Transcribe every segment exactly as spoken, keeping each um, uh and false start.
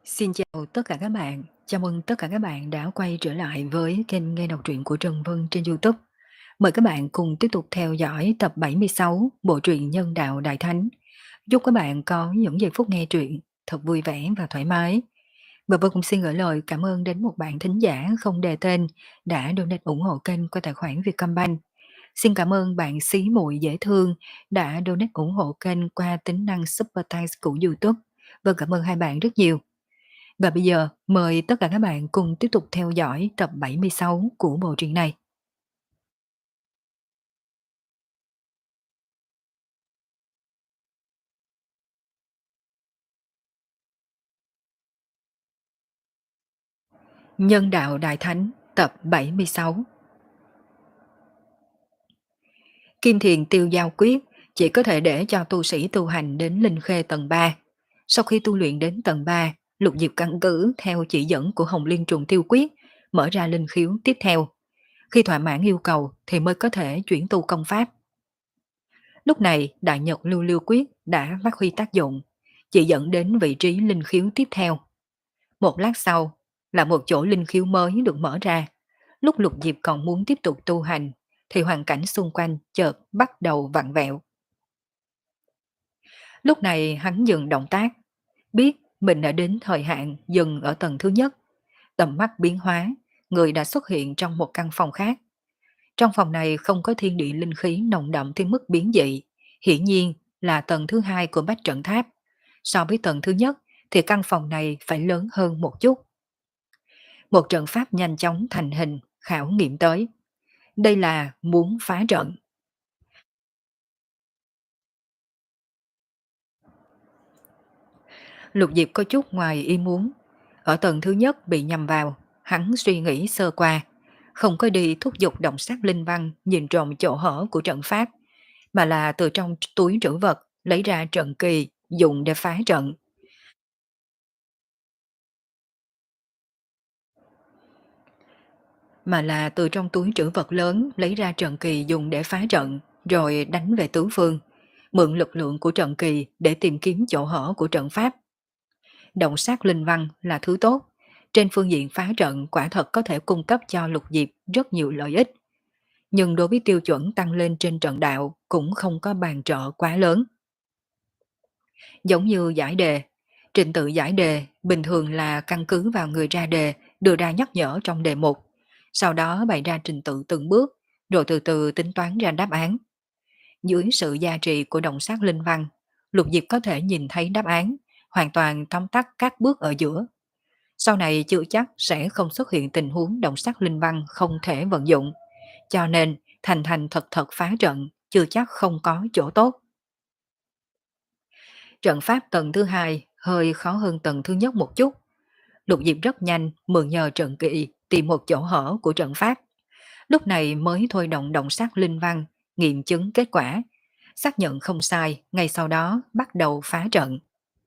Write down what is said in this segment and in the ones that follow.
Xin chào tất cả các bạn, chào mừng tất cả các bạn đã quay trở lại với kênh nghe đọc truyện của Trần Vân trên YouTube. Mời các bạn cùng tiếp tục theo dõi tập bảy mươi sáu bộ truyện Nhân đạo Đại Thánh. Chúc các bạn có những giây phút nghe truyện thật vui vẻ và thoải mái. Và Vân cũng xin gửi lời cảm ơn đến một bạn thính giả không đề tên đã donate ủng hộ kênh qua tài khoản Vietcombank. Xin cảm ơn bạn xí muội dễ thương đã donate ủng hộ kênh qua tính năng Super Thanks của YouTube. Vâng, cảm ơn hai bạn rất nhiều. Và bây giờ mời tất cả các bạn cùng tiếp tục theo dõi tập bảy mươi sáu của bộ truyện này. Nhân đạo Đại Thánh tập bảy mươi sáu. Kim Thiền tiêu giao quyết chỉ có thể để cho tu sĩ tu hành đến linh khê tầng ba. Sau khi tu luyện đến tầng ba, Lục Diệp căn cứ theo chỉ dẫn của Hồng Liên trùng tiêu quyết, mở ra linh khiếu tiếp theo. Khi thỏa mãn yêu cầu thì mới có thể chuyển tu công pháp. Lúc này Đại Nhật Lưu Lưu Quyết đã phát huy tác dụng, chỉ dẫn đến vị trí linh khiếu tiếp theo. Một lát sau là một chỗ linh khiếu mới được mở ra. Lúc Lục Diệp còn muốn tiếp tục tu hành thì hoàn cảnh xung quanh chợt bắt đầu vặn vẹo. Lúc này hắn dừng động tác, biết mình đã đến thời hạn dừng ở tầng thứ nhất. Tầm mắt biến hóa, người đã xuất hiện trong một căn phòng khác. Trong phòng này không có thiên địa linh khí nồng đậm tới mức biến dị, hiển nhiên là tầng thứ hai của bách trận tháp. So với tầng thứ nhất thì căn phòng này phải lớn hơn một chút. Một trận pháp nhanh chóng thành hình, khảo nghiệm tới. Đây là muốn phá trận. Lục Diệp có chút ngoài ý muốn. Ở tầng thứ nhất bị nhầm vào, hắn suy nghĩ sơ qua, không có đi thúc giục động sát linh văn nhìn trộm chỗ hở của trận pháp, mà là từ trong túi trữ vật lấy ra trận kỳ dùng để phá trận. Mà là từ trong túi trữ vật lớn lấy ra trận kỳ dùng để phá trận, rồi đánh về tứ phương, mượn lực lượng của trận kỳ để tìm kiếm chỗ hở của trận pháp. Động sát linh văn là thứ tốt, trên phương diện phá trận quả thật có thể cung cấp cho Lục Diệp rất nhiều lợi ích. Nhưng đối với tiêu chuẩn tăng lên trên trận đạo cũng không có bàn trợ quá lớn. Giống như giải đề, trình tự giải đề bình thường là căn cứ vào người ra đề đưa ra nhắc nhở trong đề mục, sau đó bày ra trình tự từng bước, rồi từ từ tính toán ra đáp án. Dưới sự gia trì của động sát linh văn, Lục Diệp có thể nhìn thấy đáp án, hoàn toàn tóm tắt các bước ở giữa. Sau này chưa chắc sẽ không xuất hiện tình huống động sát linh văn không thể vận dụng, cho nên thành thành thật thật phá trận chưa chắc không có chỗ tốt. Trận pháp tầng thứ hai hơi khó hơn tầng thứ nhất một chút. Lục Diệp rất nhanh mượn nhờ trận kỵ tìm một chỗ hở của trận pháp. Lúc này mới thôi động động sát linh văn, nghiệm chứng kết quả. Xác nhận không sai, ngay sau đó bắt đầu phá trận.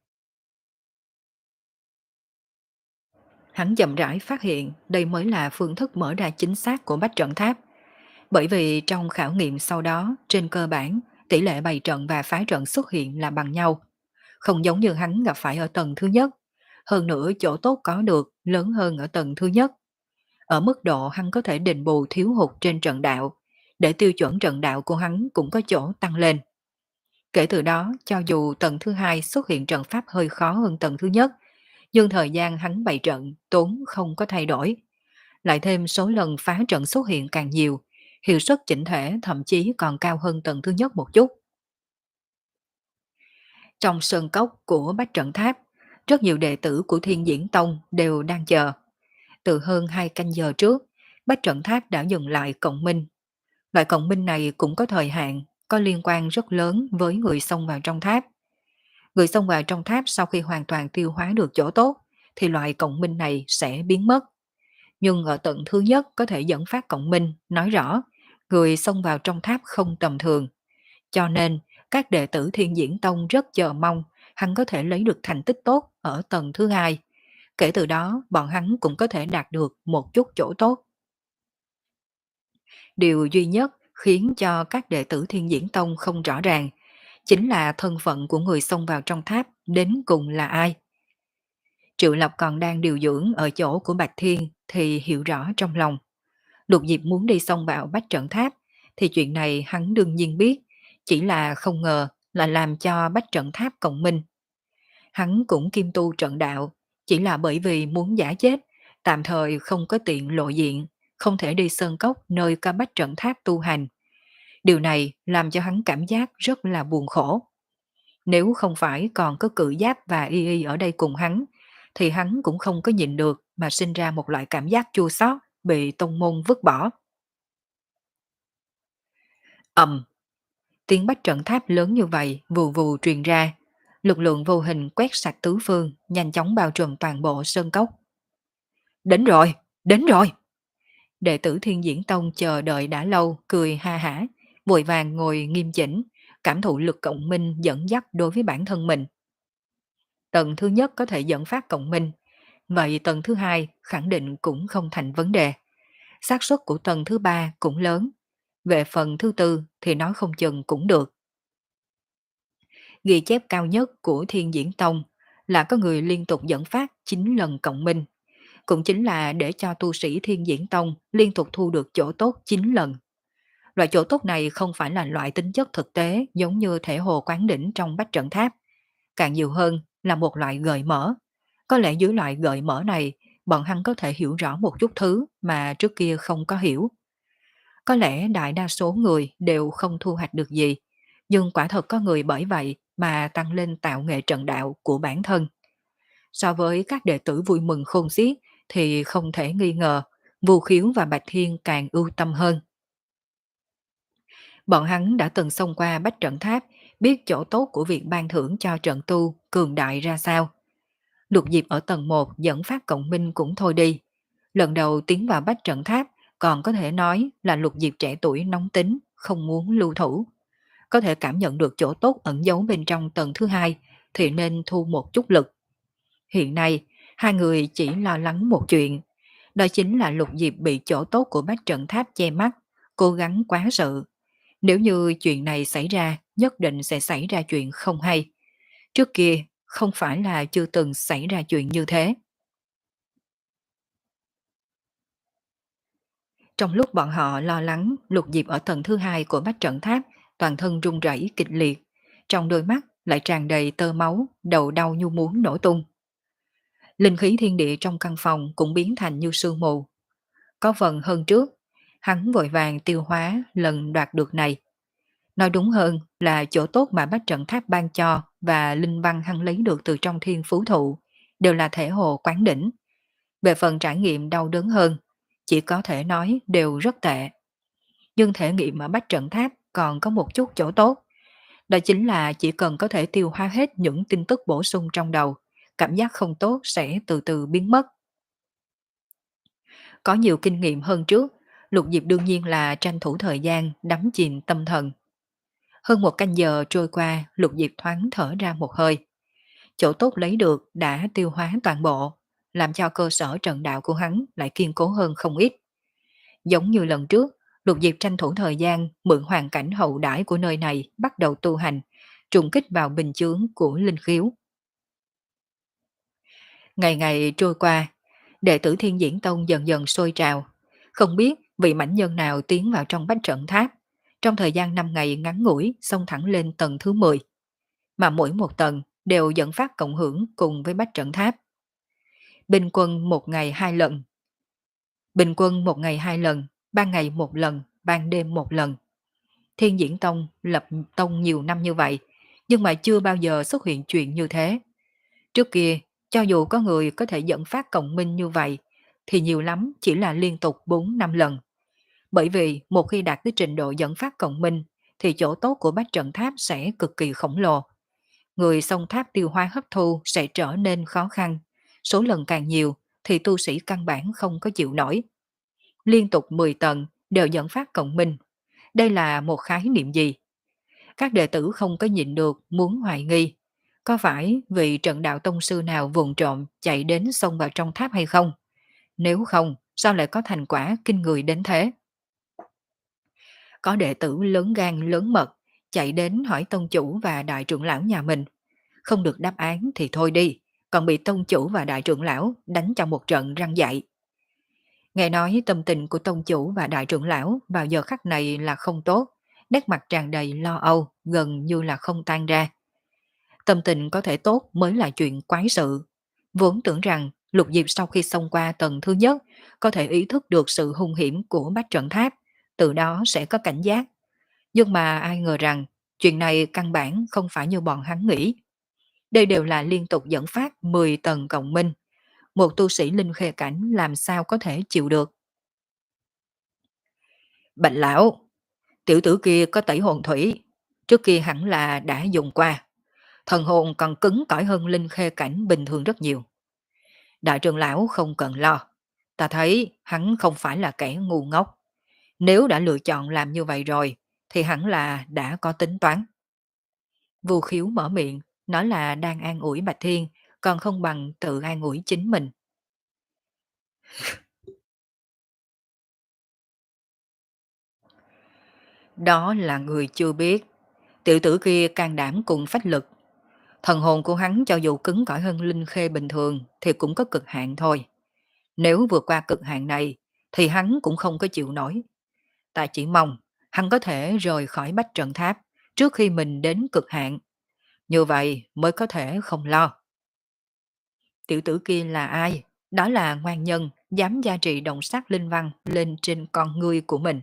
Hắn chậm rãi phát hiện đây mới là phương thức mở ra chính xác của bách trận tháp. Bởi vì trong khảo nghiệm sau đó, trên cơ bản, tỷ lệ bày trận và phá trận xuất hiện là bằng nhau. Không giống như hắn gặp phải ở tầng thứ nhất. Hơn nữa chỗ tốt có được lớn hơn ở tầng thứ nhất. Ở mức độ hắn có thể đền bù thiếu hụt trên trận đạo, để tiêu chuẩn trận đạo của hắn cũng có chỗ tăng lên. Kể từ đó, cho dù tầng thứ hai xuất hiện trận pháp hơi khó hơn tầng thứ nhất, nhưng thời gian hắn bày trận tốn không có thay đổi. Lại thêm số lần phá trận xuất hiện càng nhiều, hiệu suất chỉnh thể thậm chí còn cao hơn tầng thứ nhất một chút. Trong sơn cốc của Bách Trận Tháp, rất nhiều đệ tử của Thiên Diễn Tông đều đang chờ. Từ hơn hai canh giờ trước, Bách Trận Tháp đã dừng lại cộng minh. Loại cộng minh này cũng có thời hạn, có liên quan rất lớn với người xông vào trong tháp. Người xông vào trong tháp sau khi hoàn toàn tiêu hóa được chỗ tốt, thì loại cộng minh này sẽ biến mất. Nhưng ở tận thứ nhất có thể dẫn phát cộng minh, nói rõ người xông vào trong tháp không tầm thường. Cho nên, các đệ tử Thiên Diễn Tông rất chờ mong hắn có thể lấy được thành tích tốt ở tầng thứ hai. Kể từ đó, bọn hắn cũng có thể đạt được một chút chỗ tốt. Điều duy nhất khiến cho các đệ tử Thiên Diễn Tông không rõ ràng chính là thân phận của người xông vào trong tháp đến cùng là ai. Triệu Lập còn đang điều dưỡng ở chỗ của Bạch Thiên thì hiểu rõ trong lòng. Lục Diệp muốn đi xông vào Bách Trận Tháp thì chuyện này hắn đương nhiên biết, chỉ là không ngờ là làm cho Bách Trận Tháp cộng minh. Hắn cũng kim tu trận đạo, chỉ là bởi vì muốn giả chết, tạm thời không có tiện lộ diện, không thể đi sơn cốc nơi có Bách Trận Tháp tu hành. Điều này làm cho hắn cảm giác rất là buồn khổ. Nếu không phải còn có cự giáp và y y ở đây cùng hắn, thì hắn cũng không có nhịn được mà sinh ra một loại cảm giác chua xót bị tông môn vứt bỏ. Ầm, tiếng bách trận tháp lớn như vậy vù vù truyền ra, lực lượng vô hình quét sạch tứ phương, nhanh chóng bao trùm toàn bộ sơn cốc. Đến rồi, đến rồi. Đệ tử Thiên Diễn Tông chờ đợi đã lâu, cười ha hả, vội vàng ngồi nghiêm chỉnh, cảm thụ lực cộng minh dẫn dắt đối với bản thân mình. Tầng thứ nhất có thể dẫn phát cộng minh, vậy tầng thứ hai khẳng định cũng không thành vấn đề. Xác suất của tầng thứ ba cũng lớn. Về phần thứ tư thì nói không chừng cũng được. Ghi chép cao nhất của Thiên Diễn Tông là có người liên tục dẫn phát chín lần cộng minh. Cũng chính là để cho tu sĩ Thiên Diễn Tông liên tục thu được chỗ tốt chín lần. Loại chỗ tốt này không phải là loại tính chất thực tế giống như thể hồ quán đỉnh trong bách trận tháp. Càng nhiều hơn là một loại gợi mở. Có lẽ dưới loại gợi mở này, bọn hắn có thể hiểu rõ một chút thứ mà trước kia không có hiểu. Có lẽ đại đa số người đều không thu hoạch được gì, nhưng quả thật có người bởi vậy mà tăng lên tạo nghệ trận đạo của bản thân. So với các đệ tử vui mừng khôn xiết thì không thể nghi ngờ, Vu Khiếu và Bạch Thiên càng ưu tâm hơn. Bọn hắn đã từng xông qua bách trận tháp, biết chỗ tốt của việc ban thưởng cho trận tu cường đại ra sao. Lục Diệp ở tầng một dẫn phát cộng minh cũng thôi đi. Lần đầu tiến vào bách trận tháp còn có thể nói là Lục Diệp trẻ tuổi nóng tính, không muốn lưu thủ. Có thể cảm nhận được chỗ tốt ẩn giấu bên trong tầng thứ hai thì nên thu một chút lực. Hiện nay, hai người chỉ lo lắng một chuyện. Đó chính là Lục Diệp bị chỗ tốt của bách trận tháp che mắt, cố gắng quá sự. Nếu như chuyện này xảy ra, nhất định sẽ xảy ra chuyện không hay. Trước kia, không phải là chưa từng xảy ra chuyện như thế. Trong lúc bọn họ lo lắng, Lục Diệp ở tầng thứ hai của bách trận tháp, toàn thân run rẩy kịch liệt. Trong đôi mắt lại tràn đầy tơ máu, đầu đau như muốn nổ tung. Linh khí thiên địa trong căn phòng cũng biến thành như sương mù. Có phần hơn trước, hắn vội vàng tiêu hóa lần đoạt được này. Nói đúng hơn là chỗ tốt mà bách trận tháp ban cho và linh văn hắn lấy được từ trong thiên phú thụ, đều là thể hồ quán đỉnh. Về phần trải nghiệm đau đớn hơn, chỉ có thể nói đều rất tệ. Nhưng thể nghiệm ở bách trận tháp còn có một chút chỗ tốt. Đó chính là chỉ cần có thể tiêu hóa hết những tin tức bổ sung trong đầu, cảm giác không tốt sẽ từ từ biến mất. Có nhiều kinh nghiệm hơn trước, Lục Diệp đương nhiên là tranh thủ thời gian đắm chìm tâm thần. Hơn một canh giờ trôi qua, Lục Diệp thoáng thở ra một hơi. Chỗ tốt lấy được đã tiêu hóa toàn bộ, làm cho cơ sở trận đạo của hắn lại kiên cố hơn không ít. Giống như lần trước, Lục Diệp tranh thủ thời gian mượn hoàn cảnh hậu đãi của nơi này bắt đầu tu hành, trùng kích vào bình chướng của linh khiếu. Ngày ngày trôi qua, đệ tử Thiên Diễn Tông dần dần sôi trào. Không biết vị mãnh nhân nào tiến vào trong bách trận tháp. Trong thời gian năm ngày ngắn ngủi xông thẳng lên tầng thứ mười. Mà mỗi một tầng đều dẫn phát cộng hưởng cùng với bách trận tháp. Bình quân một ngày hai lần. Bình quân một ngày hai lần, ban ngày một lần, ban đêm một lần. Thiên Diễn Tông lập tông nhiều năm như vậy, nhưng mà chưa bao giờ xuất hiện chuyện như thế. Trước kia, cho dù có người có thể dẫn phát cộng minh như vậy, thì nhiều lắm chỉ là liên tục bốn năm lần. Bởi vì một khi đạt tới trình độ dẫn phát cộng minh, thì chỗ tốt của bách trận tháp sẽ cực kỳ khổng lồ. Người xông tháp tiêu hóa hấp thu sẽ trở nên khó khăn. Số lần càng nhiều thì tu sĩ căn bản không có chịu nổi. Liên tục mười tầng đều dẫn phát cộng minh. Đây là một khái niệm gì? Các đệ tử không có nhịn được muốn hoài nghi. Có phải vì trận đạo tông sư nào vụng trộm chạy đến xông vào trong tháp hay không? Nếu không, sao lại có thành quả kinh người đến thế? Có đệ tử lớn gan lớn mật chạy đến hỏi tông chủ và đại trưởng lão nhà mình. Không được đáp án thì thôi đi, còn bị tông chủ và đại trưởng lão đánh cho một trận răng dạy. Nghe nói tâm tình của tông chủ và đại trưởng lão vào giờ khắc này là không tốt, nét mặt tràn đầy lo âu, gần như là không tan ra. Tâm tình có thể tốt mới là chuyện quái sự. Vốn tưởng rằng Lục Diệp sau khi xông qua tầng thứ nhất có thể ý thức được sự hung hiểm của bách trận tháp, từ đó sẽ có cảnh giác. Nhưng mà ai ngờ rằng chuyện này căn bản không phải như bọn hắn nghĩ. Đây đều là liên tục dẫn phát mười tầng cộng minh. Một tu sĩ linh khê cảnh làm sao có thể chịu được. Bạch lão, tiểu tử kia có tẩy hồn thủy, trước kia hẳn là đã dùng qua. Thần hồn còn cứng cỏi hơn linh khê cảnh bình thường rất nhiều. Đại trưởng lão không cần lo. Ta thấy hắn không phải là kẻ ngu ngốc. Nếu đã lựa chọn làm như vậy rồi, thì hẳn là đã có tính toán. Vu Khiếu mở miệng, nói là đang an ủi Bạch Thiên, còn không bằng tự an ủi chính mình. Đó là người chưa biết. Tiểu tử kia can đảm cùng phách lực. Thần hồn của hắn cho dù cứng cỏi hơn linh khê bình thường thì cũng có cực hạn thôi. Nếu vượt qua cực hạn này thì hắn cũng không có chịu nổi. Ta chỉ mong hắn có thể rời khỏi bách trận tháp trước khi mình đến cực hạn. Như vậy mới có thể không lo. Tiểu tử kia là ai? Đó là ngoan nhân dám gia trị động sát linh văn lên trên con ngươi của mình.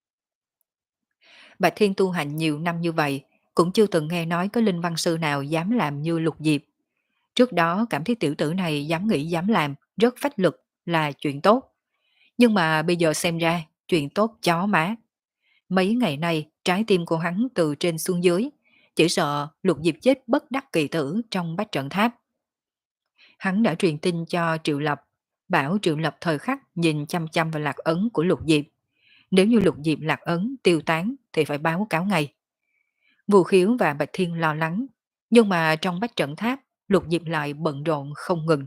Bạch Thiên tu hành nhiều năm như vậy, cũng chưa từng nghe nói có linh văn sư nào dám làm như Lục Diệp. Trước đó cảm thấy tiểu tử này dám nghĩ dám làm, rất phách lực là chuyện tốt. Nhưng mà bây giờ xem ra, chuyện tốt chó má. Mấy ngày nay, trái tim của hắn từ trên xuống dưới, chỉ sợ Lục Diệp chết bất đắc kỳ tử trong bách trận tháp. Hắn đã truyền tin cho Triệu Lập, bảo Triệu Lập thời khắc nhìn chăm chăm vào lạc ấn của Lục Diệp. Nếu như Lục Diệp lạc ấn tiêu tán thì phải báo cáo ngay. Vu Khiếu và Bạch Thiên lo lắng, nhưng mà trong bách trận tháp, Lục Diệp lại bận rộn không ngừng.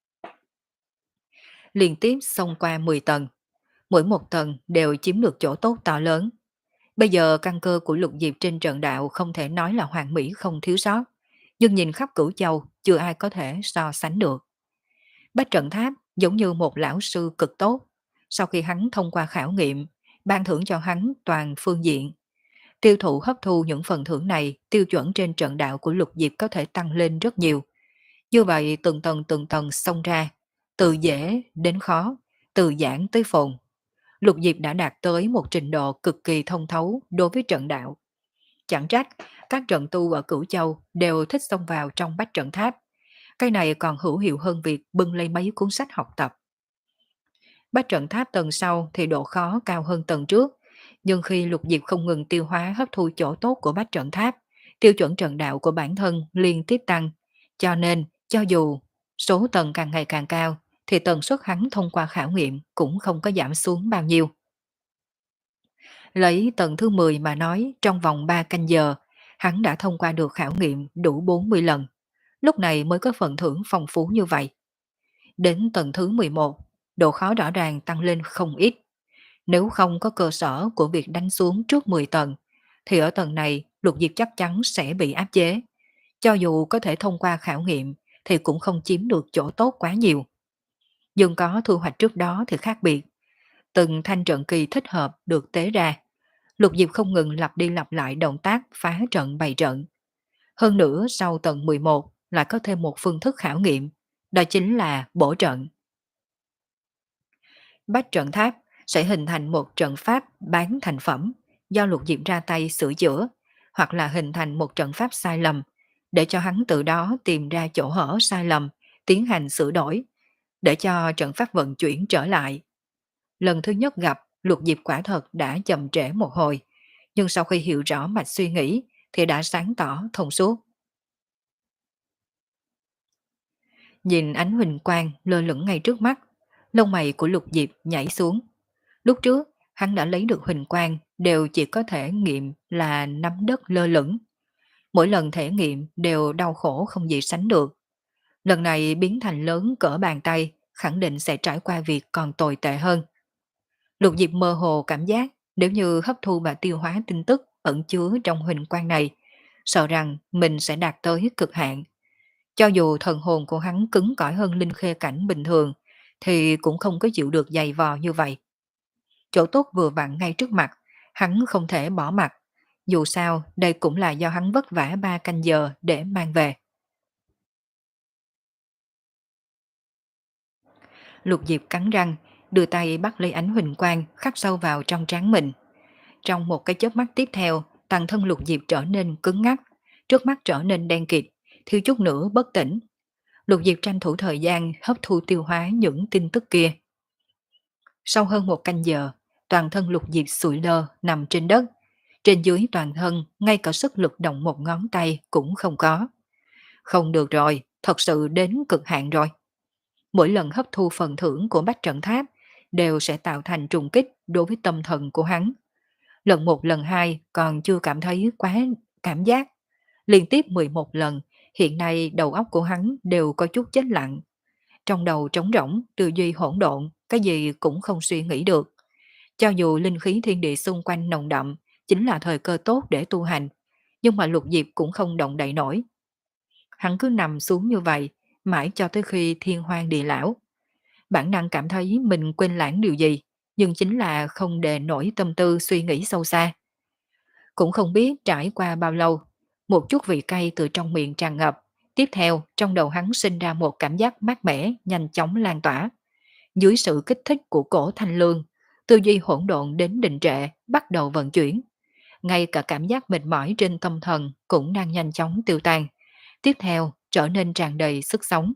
Liên tiếp xông qua mười tầng, mỗi một tầng đều chiếm được chỗ tốt to lớn. Bây giờ căn cơ của Lục Diệp trên trận đạo không thể nói là hoàn mỹ không thiếu sót, nhưng nhìn khắp Cửu Châu chưa ai có thể so sánh được. Bách trận tháp giống như một lão sư cực tốt, sau khi hắn thông qua khảo nghiệm, ban thưởng cho hắn toàn phương diện. Tiêu thụ hấp thu những phần thưởng này, tiêu chuẩn trên trận đạo của Lục Diệp có thể tăng lên rất nhiều. Như vậy từng tầng từng tầng xông ra, từ dễ đến khó, từ giản tới phồn. Lục Diệp đã đạt tới một trình độ cực kỳ thông thấu đối với trận đạo. Chẳng trách, các trận tu ở Cửu Châu đều thích xông vào trong bách trận tháp. Cái này còn hữu hiệu hơn việc bưng lấy mấy cuốn sách học tập. Bách trận tháp tầng sau thì độ khó cao hơn tầng trước, nhưng khi Lục Diệp không ngừng tiêu hóa hấp thu chỗ tốt của bách trận tháp, tiêu chuẩn trận đạo của bản thân liên tiếp tăng, cho nên cho dù số tầng càng ngày càng cao, thì tần suất hắn thông qua khảo nghiệm cũng không có giảm xuống bao nhiêu. Lấy tầng thứ mười mà nói, trong vòng ba canh giờ, hắn đã thông qua được khảo nghiệm đủ bốn mươi lần. Lúc này mới có phần thưởng phong phú như vậy. Đến tầng thứ mười một, độ khó rõ ràng tăng lên không ít. Nếu không có cơ sở của việc đánh xuống trước mười tầng, thì ở tầng này Lục Diệp chắc chắn sẽ bị áp chế. Cho dù có thể thông qua khảo nghiệm, thì cũng không chiếm được chỗ tốt quá nhiều. Nhưng có thu hoạch trước đó thì khác biệt. Từng thanh trận kỳ thích hợp được tế ra. Lục Diệp không ngừng lặp đi lặp lại động tác phá trận bày trận. Hơn nữa sau tầng mười một lại có thêm một phương thức khảo nghiệm, đó chính là bổ trận. Bách trận tháp sẽ hình thành một trận pháp bán thành phẩm do Lục Diệp ra tay sửa chữa, hoặc là hình thành một trận pháp sai lầm, để cho hắn từ đó tìm ra chỗ hở sai lầm, tiến hành sửa đổi, để cho trận pháp vận chuyển trở lại. Lần thứ nhất gặp, Lục Diệp quả thật đã chậm trễ một hồi, nhưng sau khi hiểu rõ mạch suy nghĩ thì đã sáng tỏ thông suốt. Nhìn ánh huỳnh quang lơ lửng ngay trước mắt, lông mày của Lục Diệp nhảy xuống. Lúc trước, hắn đã lấy được huỳnh quang đều chỉ có thể nghiệm là nắm đất lơ lửng. Mỗi lần thể nghiệm đều đau khổ không gì sánh được. Lần này biến thành lớn cỡ bàn tay, khẳng định sẽ trải qua việc còn tồi tệ hơn. Lục Diệp mơ hồ cảm giác nếu như hấp thu và tiêu hóa tin tức ẩn chứa trong huỳnh quang này, sợ rằng mình sẽ đạt tới cực hạn. Cho dù thần hồn của hắn cứng cỏi hơn linh khê cảnh bình thường, thì cũng không có chịu được dày vò như vậy. Chỗ tốt vừa vặn ngay trước mặt, hắn không thể bỏ mặt. Dù sao, đây cũng là do hắn vất vả ba canh giờ để mang về. Lục Diệp cắn răng, đưa tay bắt lấy ánh huỳnh quang khắc sâu vào trong trán mình. Trong một cái chớp mắt tiếp theo, toàn thân Lục Diệp trở nên cứng ngắc, trước mắt trở nên đen kịt, thiếu chút nữa bất tỉnh. Lục Diệp tranh thủ thời gian hấp thu tiêu hóa những tin tức kia. Sau hơn một canh giờ, toàn thân Lục Diệp sụi lơ nằm trên đất. Trên dưới toàn thân, ngay cả sức lực động một ngón tay cũng không có. Không được rồi, thật sự đến cực hạn rồi. Mỗi lần hấp thu phần thưởng của bách trận tháp đều sẽ tạo thành trùng kích đối với tâm thần của hắn. Lần một lần hai còn chưa cảm thấy quá cảm giác. Liên tiếp mười một lần, hiện nay đầu óc của hắn đều có chút chết lặng. Trong đầu trống rỗng, tư duy hỗn độn, cái gì cũng không suy nghĩ được. Cho dù linh khí thiên địa xung quanh nồng đậm, chính là thời cơ tốt để tu hành, nhưng mà Lục Diệp cũng không động đậy nổi. Hắn cứ nằm xuống như vậy, mãi cho tới khi thiên hoang địa lão. Bản năng cảm thấy mình quên lãng điều gì, nhưng chính là không đề nổi tâm tư suy nghĩ sâu xa. Cũng không biết trải qua bao lâu, một chút vị cay từ trong miệng tràn ngập, tiếp theo trong đầu hắn sinh ra một cảm giác mát mẻ, nhanh chóng lan tỏa. Dưới sự kích thích của cổ thanh lương, tư duy hỗn độn đến đình trệ, bắt đầu vận chuyển. Ngay cả cảm giác mệt mỏi trên tâm thần cũng đang nhanh chóng tiêu tan. Tiếp theo trở nên tràn đầy sức sống.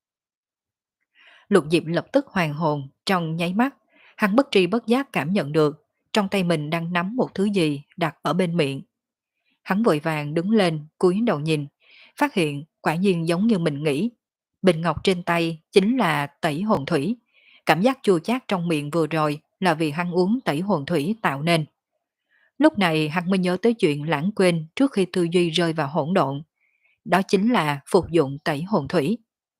Lục Diệp lập tức hoàn hồn, trong nháy mắt, hắn bất tri bất giác cảm nhận được, trong tay mình đang nắm một thứ gì đặt ở bên miệng. Hắn vội vàng đứng lên, cúi đầu nhìn, phát hiện quả nhiên giống như mình nghĩ. Bình ngọc trên tay chính là tẩy hồn thủy. Cảm giác chua chát trong miệng vừa rồi là vì hắn uống tẩy hồn thủy tạo nên. Lúc này hắn mới nhớ tới chuyện lãng quên trước khi tư duy rơi vào hỗn độn. Đó chính là phục dụng tẩy hồn thủy.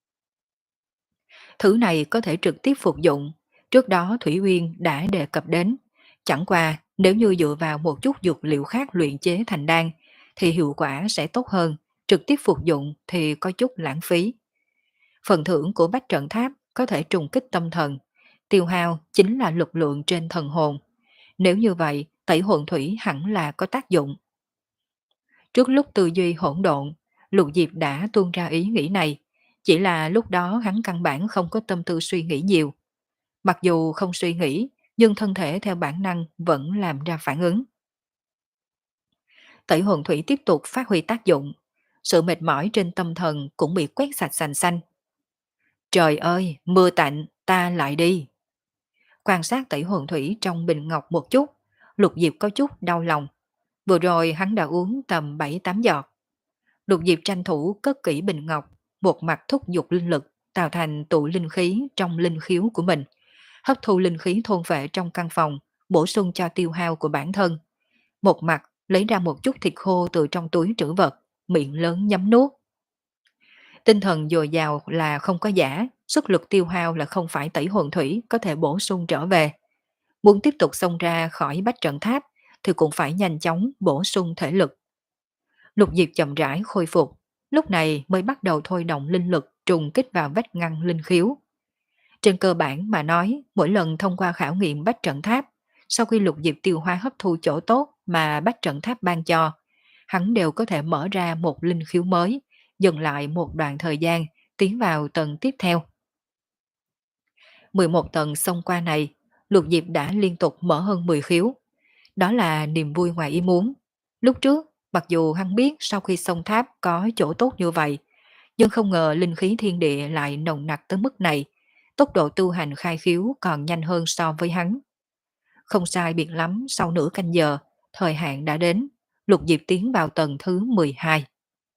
Thứ này có thể trực tiếp phục dụng, trước đó Thủy Uyên đã đề cập đến. Chẳng qua nếu như dựa vào một chút dược liệu khác luyện chế thành đan thì hiệu quả sẽ tốt hơn, trực tiếp phục dụng thì có chút lãng phí. Phần thưởng của bách trận tháp có thể trùng kích tâm thần, tiêu hao chính là lực lượng trên thần hồn. Nếu như vậy, tẩy hồn thủy hẳn là có tác dụng. Trước lúc tư duy hỗn độn, Lục Diệp đã tuôn ra ý nghĩ này, chỉ là lúc đó hắn căn bản không có tâm tư suy nghĩ nhiều. Mặc dù không suy nghĩ, nhưng thân thể theo bản năng vẫn làm ra phản ứng. Tẩy hồn thủy tiếp tục phát huy tác dụng, sự mệt mỏi trên tâm thần cũng bị quét sạch sành xanh. Trời ơi, mưa tạnh, ta lại đi. Quan sát tẩy hồn thủy trong bình ngọc một chút, Lục Diệp có chút đau lòng. Vừa rồi hắn đã uống tầm bảy tám giọt. Lục Diệp tranh thủ cất kỹ bình ngọc, một mặt thúc giục linh lực, tạo thành tụ linh khí trong linh khiếu của mình, hấp thu linh khí thôn phệ trong căn phòng, bổ sung cho tiêu hao của bản thân. Một mặt lấy ra một chút thịt khô từ trong túi trữ vật, miệng lớn nhấm nuốt. Tinh thần dồi dào là không có giả, sức lực tiêu hao là không phải tẩy hồn thủy có thể bổ sung trở về. Muốn tiếp tục xông ra khỏi bách trận tháp thì cũng phải nhanh chóng bổ sung thể lực. Lục Diệp chậm rãi khôi phục, lúc này mới bắt đầu thôi động linh lực trùng kích vào vách ngăn linh khiếu. Trên cơ bản mà nói, mỗi lần thông qua khảo nghiệm bách trận tháp, sau khi Lục Diệp tiêu hóa hấp thu chỗ tốt mà bách trận tháp ban cho, hắn đều có thể mở ra một linh khiếu mới, dừng lại một đoạn thời gian, tiến vào tầng tiếp theo. mười một tầng xông qua này, Lục Diệp đã liên tục mở hơn mười khiếu. Đó là niềm vui ngoài ý muốn. Lúc trước, mặc dù hắn biết sau khi xông tháp có chỗ tốt như vậy, nhưng không ngờ linh khí thiên địa lại nồng nặc tới mức này. Tốc độ tu hành khai khiếu còn nhanh hơn so với hắn. Không sai biệt lắm, sau nửa canh giờ, thời hạn đã đến, Lục Diệp tiến vào tầng thứ mười hai.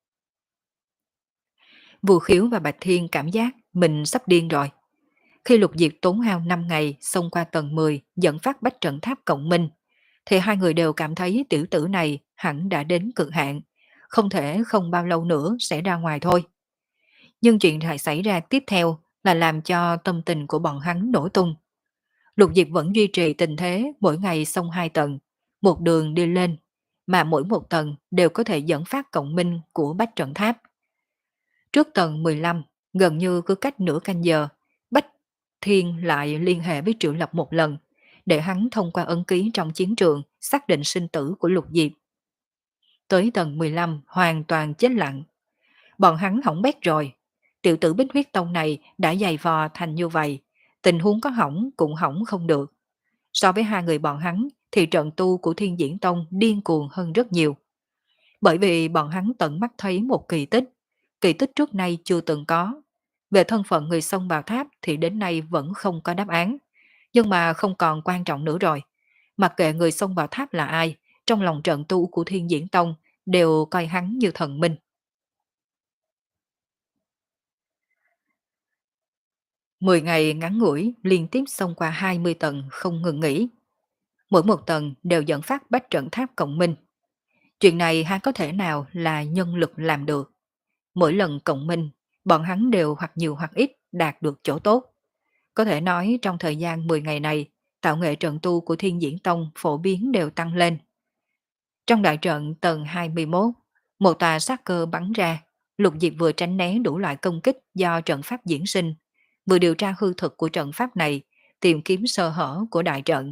Vu Khiếu và Bạch Thiên cảm giác mình sắp điên rồi. Khi Lục Diệp tốn hao năm ngày xông qua tầng mười dẫn phát bách trận tháp cộng minh, thì hai người đều cảm thấy tiểu tử này hẳn đã đến cực hạn, không thể không bao lâu nữa sẽ ra ngoài thôi. Nhưng chuyện lại xảy ra tiếp theo là làm cho tâm tình của bọn hắn nổ tung. Lục Diệp vẫn duy trì tình thế mỗi ngày xông hai tầng, một đường đi lên, mà mỗi một tầng đều có thể dẫn phát cộng minh của bách trận tháp. Trước tầng mười lăm, gần như cứ cách nửa canh giờ, Bách Thiên lại liên hệ với Triệu Lập một lần, để hắn thông qua ấn ký trong chiến trường xác định sinh tử của Lục Diệp. Tới tầng mười lăm hoàn toàn chết lặng. Bọn hắn hỏng bét rồi. Tiểu tử Bích Huyết Tông này đã dày vò thành như vậy, tình huống có hỏng cũng hỏng không được. So với hai người bọn hắn thì trận tu của Thiên Diễn Tông điên cuồng hơn rất nhiều. Bởi vì bọn hắn tận mắt thấy một kỳ tích, kỳ tích trước nay chưa từng có. Về thân phận người xông vào tháp thì đến nay vẫn không có đáp án. Nhưng mà không còn quan trọng nữa rồi. Mặc kệ người xông vào tháp là ai, trong lòng trận tu của Thiên Diễn Tông đều coi hắn như thần minh. Mười ngày ngắn ngủi liên tiếp xông qua hai mươi tầng không ngừng nghỉ. Mỗi một tầng đều dẫn phát bách trận tháp cộng minh. Chuyện này hay có thể nào là nhân lực làm được. Mỗi lần cộng minh, bọn hắn đều hoặc nhiều hoặc ít đạt được chỗ tốt. Có thể nói trong thời gian mười ngày này, tạo nghệ trận tu của Thiên Diễn Tông phổ biến đều tăng lên. Trong đại trận tầng hai mươi mốt, một tòa sát cơ bắn ra, Lục Diệp vừa tránh né đủ loại công kích do trận pháp diễn sinh, vừa điều tra hư thực của trận pháp này, tìm kiếm sơ hở của đại trận.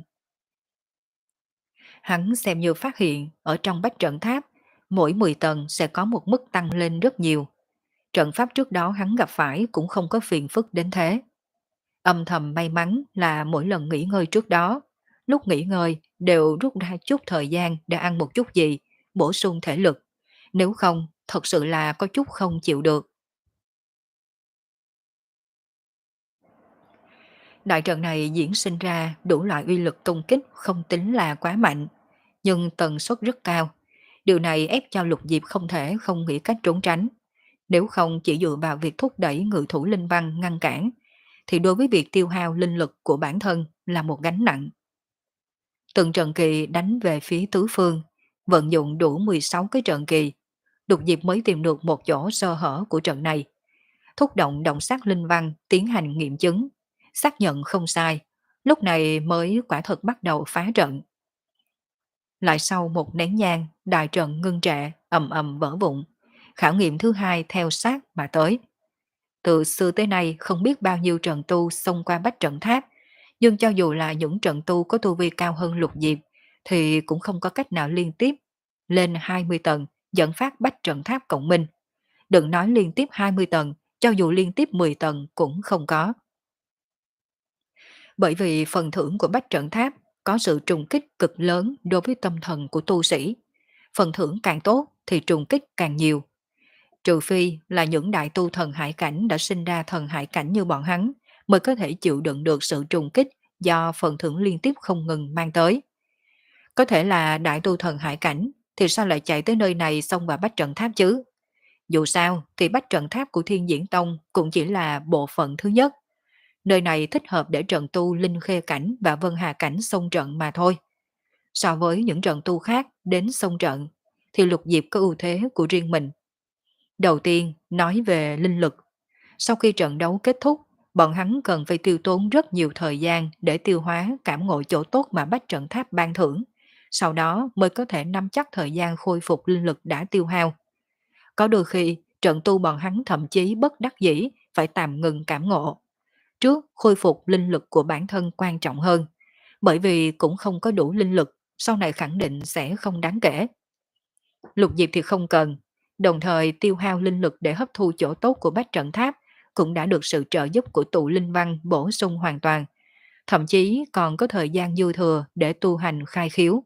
Hắn xem như phát hiện ở trong bách trận tháp, mỗi mười tầng sẽ có một mức tăng lên rất nhiều. Trận pháp trước đó hắn gặp phải cũng không có phiền phức đến thế. Âm thầm may mắn là mỗi lần nghỉ ngơi trước đó, lúc nghỉ ngơi đều rút ra chút thời gian để ăn một chút gì, bổ sung thể lực. Nếu không, thật sự là có chút không chịu được. Đại trận này diễn sinh ra đủ loại uy lực công kích không tính là quá mạnh, nhưng tần suất rất cao. Điều này ép cho Lục Diệp không thể không nghĩ cách trốn tránh. Nếu không chỉ dựa vào việc thúc đẩy ngự thủ linh văn ngăn cản, thì đối với việc tiêu hao linh lực của bản thân là một gánh nặng. Từng trận kỳ đánh về phía tứ phương, vận dụng đủ mười sáu cái trận kỳ, Lục Diệp mới tìm được một chỗ sơ hở của trận này. Thúc động động sát linh văn tiến hành nghiệm chứng, xác nhận không sai, lúc này mới quả thực bắt đầu phá trận. Lại sau một nén nhang, đại trận ngưng trệ, ầm ầm vỡ vụn. Khảo nghiệm thứ hai theo sát mà tới. Từ xưa tới nay không biết bao nhiêu trận tu xông qua bách trận tháp, nhưng cho dù là những trận tu có tu vi cao hơn Lục Diệp, thì cũng không có cách nào liên tiếp lên hai mươi tầng dẫn phát bách trận tháp cộng minh. Đừng nói liên tiếp hai mươi tầng, cho dù liên tiếp mười tầng cũng không có. Bởi vì phần thưởng của bách trận tháp có sự trùng kích cực lớn đối với tâm thần của tu sĩ. Phần thưởng càng tốt thì trùng kích càng nhiều. Trừ phi là những đại tu thần hải cảnh đã sinh ra thần hải cảnh như bọn hắn mới có thể chịu đựng được sự trùng kích do phần thưởng liên tiếp không ngừng mang tới. Có thể là đại tu thần hải cảnh thì sao lại chạy tới nơi này xông vào bách trận tháp chứ? Dù sao thì bách trận tháp của Thiên Diễn Tông cũng chỉ là bộ phận thứ nhất. Nơi này thích hợp để trận tu Linh Khê Cảnh và Vân Hà Cảnh xông trận mà thôi. So với những trận tu khác đến xông trận, thì Lục Diệp có ưu thế của riêng mình. Đầu tiên, nói về linh lực. Sau khi trận đấu kết thúc, bọn hắn cần phải tiêu tốn rất nhiều thời gian để tiêu hóa cảm ngộ chỗ tốt mà bách trận tháp ban thưởng. Sau đó mới có thể nắm chắc thời gian khôi phục linh lực đã tiêu hao. Có đôi khi, trận tu bọn hắn thậm chí bất đắc dĩ phải tạm ngừng cảm ngộ. Trước, khôi phục linh lực của bản thân quan trọng hơn, bởi vì cũng không có đủ linh lực, sau này khẳng định sẽ không đáng kể. Lục Diệp thì không cần, đồng thời tiêu hao linh lực để hấp thu chỗ tốt của bách trận tháp cũng đã được sự trợ giúp của tụ linh văn bổ sung hoàn toàn, thậm chí còn có thời gian dư thừa để tu hành khai khiếu.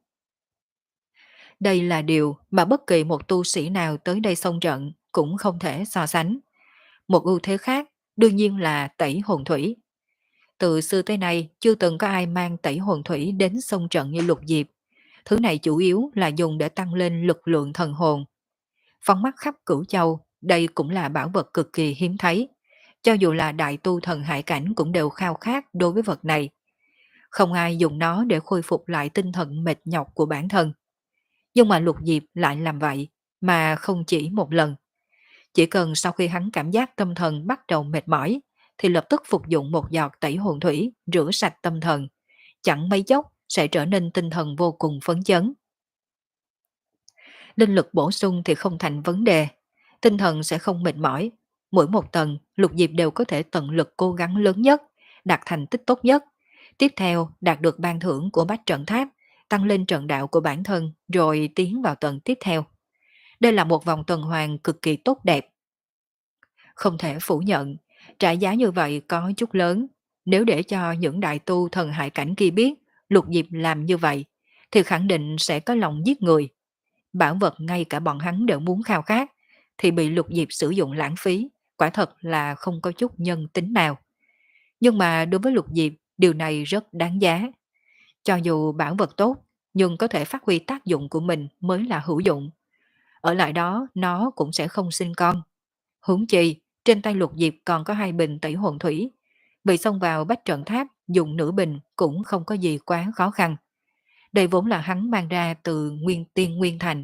Đây là điều mà bất kỳ một tu sĩ nào tới đây xông trận cũng không thể so sánh. Một ưu thế khác đương nhiên là tẩy hồn thủy. Từ xưa tới nay chưa từng có ai mang tẩy hồn thủy đến sông trận như Lục Diệp. Thứ này chủ yếu là dùng để tăng lên lực lượng thần hồn. Phóng mắt khắp cửu châu, đây cũng là bảo vật cực kỳ hiếm thấy. Cho dù là đại tu thần hải cảnh cũng đều khao khát đối với vật này. Không ai dùng nó để khôi phục lại tinh thần mệt nhọc của bản thân. Nhưng mà Lục Diệp lại làm vậy, mà không chỉ một lần. Chỉ cần sau khi hắn cảm giác tâm thần bắt đầu mệt mỏi, thì lập tức phục dụng một giọt tẩy hồn thủy rửa sạch tâm thần. Chẳng mấy chốc sẽ trở nên tinh thần vô cùng phấn chấn. Linh lực bổ sung thì không thành vấn đề, tinh thần sẽ không mệt mỏi. Mỗi một tầng, Lục Diệp đều có thể tận lực cố gắng lớn nhất, đạt thành tích tốt nhất. Tiếp theo, đạt được ban thưởng của bách trận tháp, tăng lên trận đạo của bản thân, rồi tiến vào tầng tiếp theo. Đây là một vòng tuần hoàn cực kỳ tốt đẹp. Không thể phủ nhận, trả giá như vậy có chút lớn. Nếu để cho những đại tu thần hại cảnh kia biết Lục Diệp làm như vậy, thì khẳng định sẽ có lòng giết người. Bảo vật ngay cả bọn hắn đều muốn khao khát, thì bị Lục Diệp sử dụng lãng phí, quả thật là không có chút nhân tính nào. Nhưng mà đối với Lục Diệp, điều này rất đáng giá. Cho dù bảo vật tốt, nhưng có thể phát huy tác dụng của mình mới là hữu dụng. Ở lại đó, nó cũng sẽ không sinh con. Huống chi, trên tay Lục Diệp còn có hai bình tẩy hồn thủy. Vì xông vào bách trận tháp, dùng nửa bình cũng không có gì quá khó khăn. Đây vốn là hắn mang ra từ Nguyên Tiên Nguyên Thành.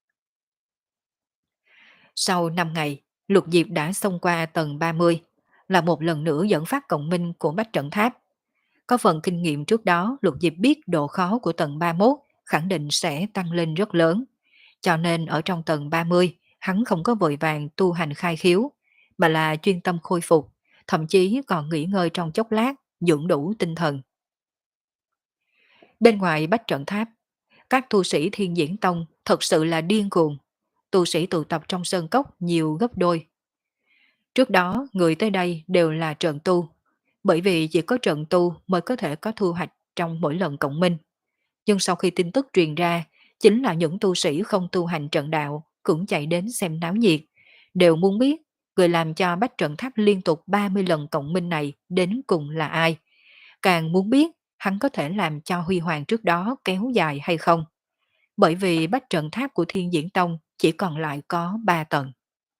Sau năm ngày, Lục Diệp đã xông qua tầng ba mươi, là một lần nữa dẫn phát cộng minh của bách trận tháp. Có phần kinh nghiệm trước đó, Lục Diệp biết độ khó của tầng ba mươi mốt khẳng định sẽ tăng lên rất lớn. Cho nên ở trong tầng ba mươi, hắn không có vội vàng tu hành khai khiếu, mà là chuyên tâm khôi phục, thậm chí còn nghỉ ngơi trong chốc lát, dưỡng đủ tinh thần. Bên ngoài bách trận tháp, các tu sĩ Thiên Diễn Tông thật sự là điên cuồng. Tu sĩ tụ tập trong sơn cốc nhiều gấp đôi. Trước đó, người tới đây đều là trận tu, bởi vì chỉ có trận tu mới có thể có thu hoạch trong mỗi lần cộng minh. Nhưng sau khi tin tức truyền ra, chính là những tu sĩ không tu hành trận đạo cũng chạy đến xem náo nhiệt, đều muốn biết người làm cho bách trận tháp liên tục ba mươi lần cộng minh này đến cùng là ai. Càng muốn biết hắn có thể làm cho huy hoàng trước đó kéo dài hay không. Bởi vì bách trận tháp của Thiên Diễn Tông chỉ còn lại có ba tầng.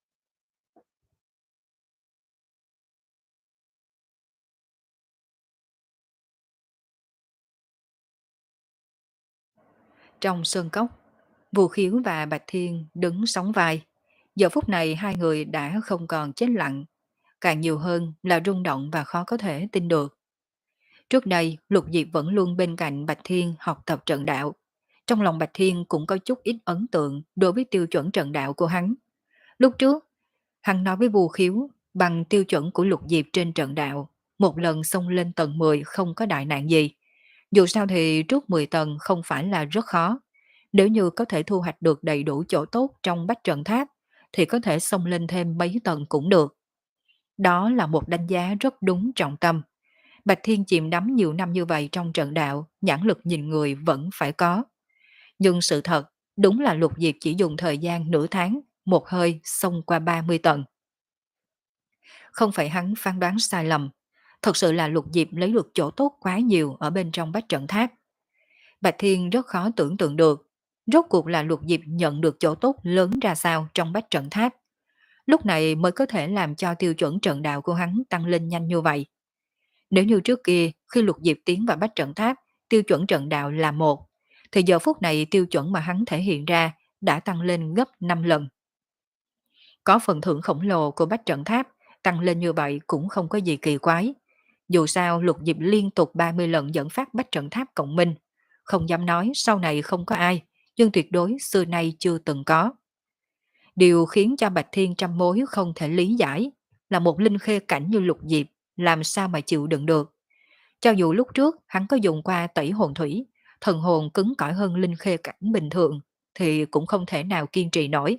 Trong sơn cốc, Vu Khiếu và Bạch Thiên đứng sóng vai. Giờ phút này hai người đã không còn chết lặng, càng nhiều hơn là rung động và khó có thể tin được. Trước đây, Lục Diệp vẫn luôn bên cạnh Bạch Thiên học tập trận đạo. Trong lòng Bạch Thiên cũng có chút ít ấn tượng đối với tiêu chuẩn trận đạo của hắn. Lúc trước, hắn nói với Vu Khiếu bằng tiêu chuẩn của Lục Diệp trên trận đạo, một lần xông lên tầng mười không có đại nạn gì. Dù sao thì trước mười tầng không phải là rất khó. Nếu như có thể thu hoạch được đầy đủ chỗ tốt trong bách trận tháp, thì có thể xông lên thêm mấy tầng cũng được. Đó là một đánh giá rất đúng trọng tâm. Bạch Thiên chìm đắm nhiều năm như vậy trong trận đạo, nhãn lực nhìn người vẫn phải có. Nhưng sự thật, đúng là Lục Diệp chỉ dùng thời gian nửa tháng, một hơi xông qua ba mươi tầng. Không phải hắn phán đoán sai lầm, thật sự là Lục Diệp lấy được chỗ tốt quá nhiều ở bên trong bách trận tháp. Bạch Thiên rất khó tưởng tượng được, rốt cuộc là Lục Diệp nhận được chỗ tốt lớn ra sao trong bách trận tháp. Lúc này mới có thể làm cho tiêu chuẩn trận đạo của hắn tăng lên nhanh như vậy. Nếu như trước kia, khi Lục Diệp tiến vào bách trận tháp, tiêu chuẩn trận đạo là một, thì giờ phút này tiêu chuẩn mà hắn thể hiện ra đã tăng lên gấp năm lần. Có phần thưởng khổng lồ của bách trận tháp, tăng lên như vậy cũng không có gì kỳ quái. Dù sao Lục Diệp liên tục ba mươi lần dẫn phát bách trận tháp cộng minh. Không dám nói sau này không có ai, nhưng tuyệt đối xưa nay chưa từng có. Điều khiến cho Bạch Thiên trăm mối không thể lý giải là một linh khê cảnh như Lục Diệp làm sao mà chịu đựng được. Cho dù lúc trước hắn có dùng qua tẩy hồn thủy, thần hồn cứng cỏi hơn linh khê cảnh bình thường, thì cũng không thể nào kiên trì nổi.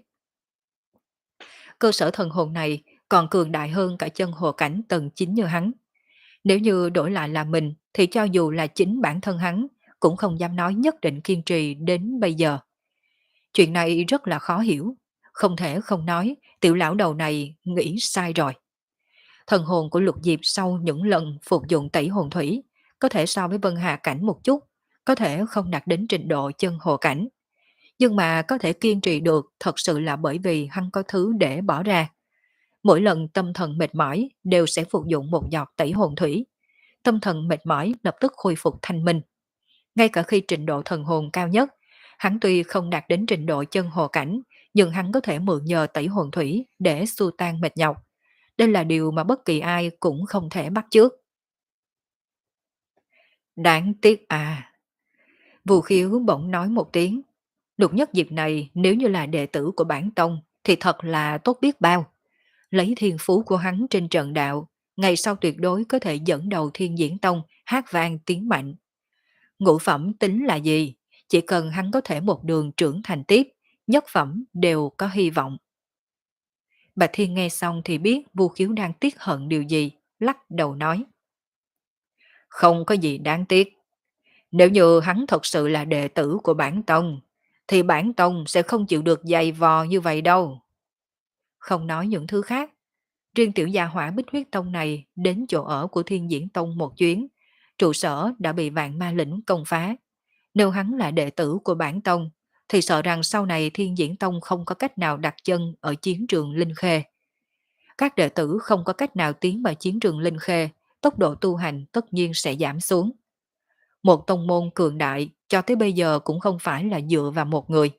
Cơ sở thần hồn này còn cường đại hơn cả chân hồ cảnh tầng chín như hắn. Nếu như đổi lại là mình, thì cho dù là chính bản thân hắn, cũng không dám nói nhất định kiên trì đến bây giờ. Chuyện này rất là khó hiểu, không thể không nói, tiểu lão đầu này nghĩ sai rồi. Thần hồn của Lục Diệp sau những lần phục dụng tẩy hồn thủy, có thể so với Vân Hà cảnh một chút, có thể không đạt đến trình độ chân hồ cảnh. Nhưng mà có thể kiên trì được thật sự là bởi vì hắn có thứ để bỏ ra. Mỗi lần tâm thần mệt mỏi đều sẽ phục dụng một giọt tẩy hồn thủy. Tâm thần mệt mỏi lập tức khôi phục thanh minh. Ngay cả khi trình độ thần hồn cao nhất, hắn tuy không đạt đến trình độ chân hồ cảnh, nhưng hắn có thể mượn nhờ tẩy hồn thủy để xua tan mệt nhọc. Đây là điều mà bất kỳ ai cũng không thể bắt chước. Đáng tiếc à. Vù Khiếu bỗng nói một tiếng. Lục Nhất Diệp này nếu như là đệ tử của bản tông thì thật là tốt biết bao. lấy thiên phú của hắn trên trận đạo, ngày sau tuyệt đối có thể dẫn đầu Thiên Diễn Tông hát vang tiếng mạnh. Ngũ phẩm tính là gì? Chỉ cần hắn có thể một đường trưởng thành tiếp, nhất phẩm đều có hy vọng. Bạch Thiên nghe xong thì biết Vu Khiếu đang tiếc hận điều gì, lắc đầu nói. Không có gì đáng tiếc. Nếu như hắn thật sự là đệ tử của bản tông, thì bản tông sẽ không chịu được dày vò như vậy đâu. Không nói những thứ khác, riêng tiểu gia hỏa Bích Huyết Tông này đến chỗ ở của Thiên Diễn Tông một chuyến, trụ sở đã bị vạn ma lĩnh công phá. Nếu hắn là đệ tử của bản tông, thì sợ rằng sau này Thiên Diễn Tông không có cách nào đặt chân ở chiến trường Linh Khê. Các đệ tử không có cách nào tiến vào chiến trường Linh Khê, tốc độ tu hành tất nhiên sẽ giảm xuống. Một tông môn cường đại cho tới bây giờ cũng không phải là dựa vào một người.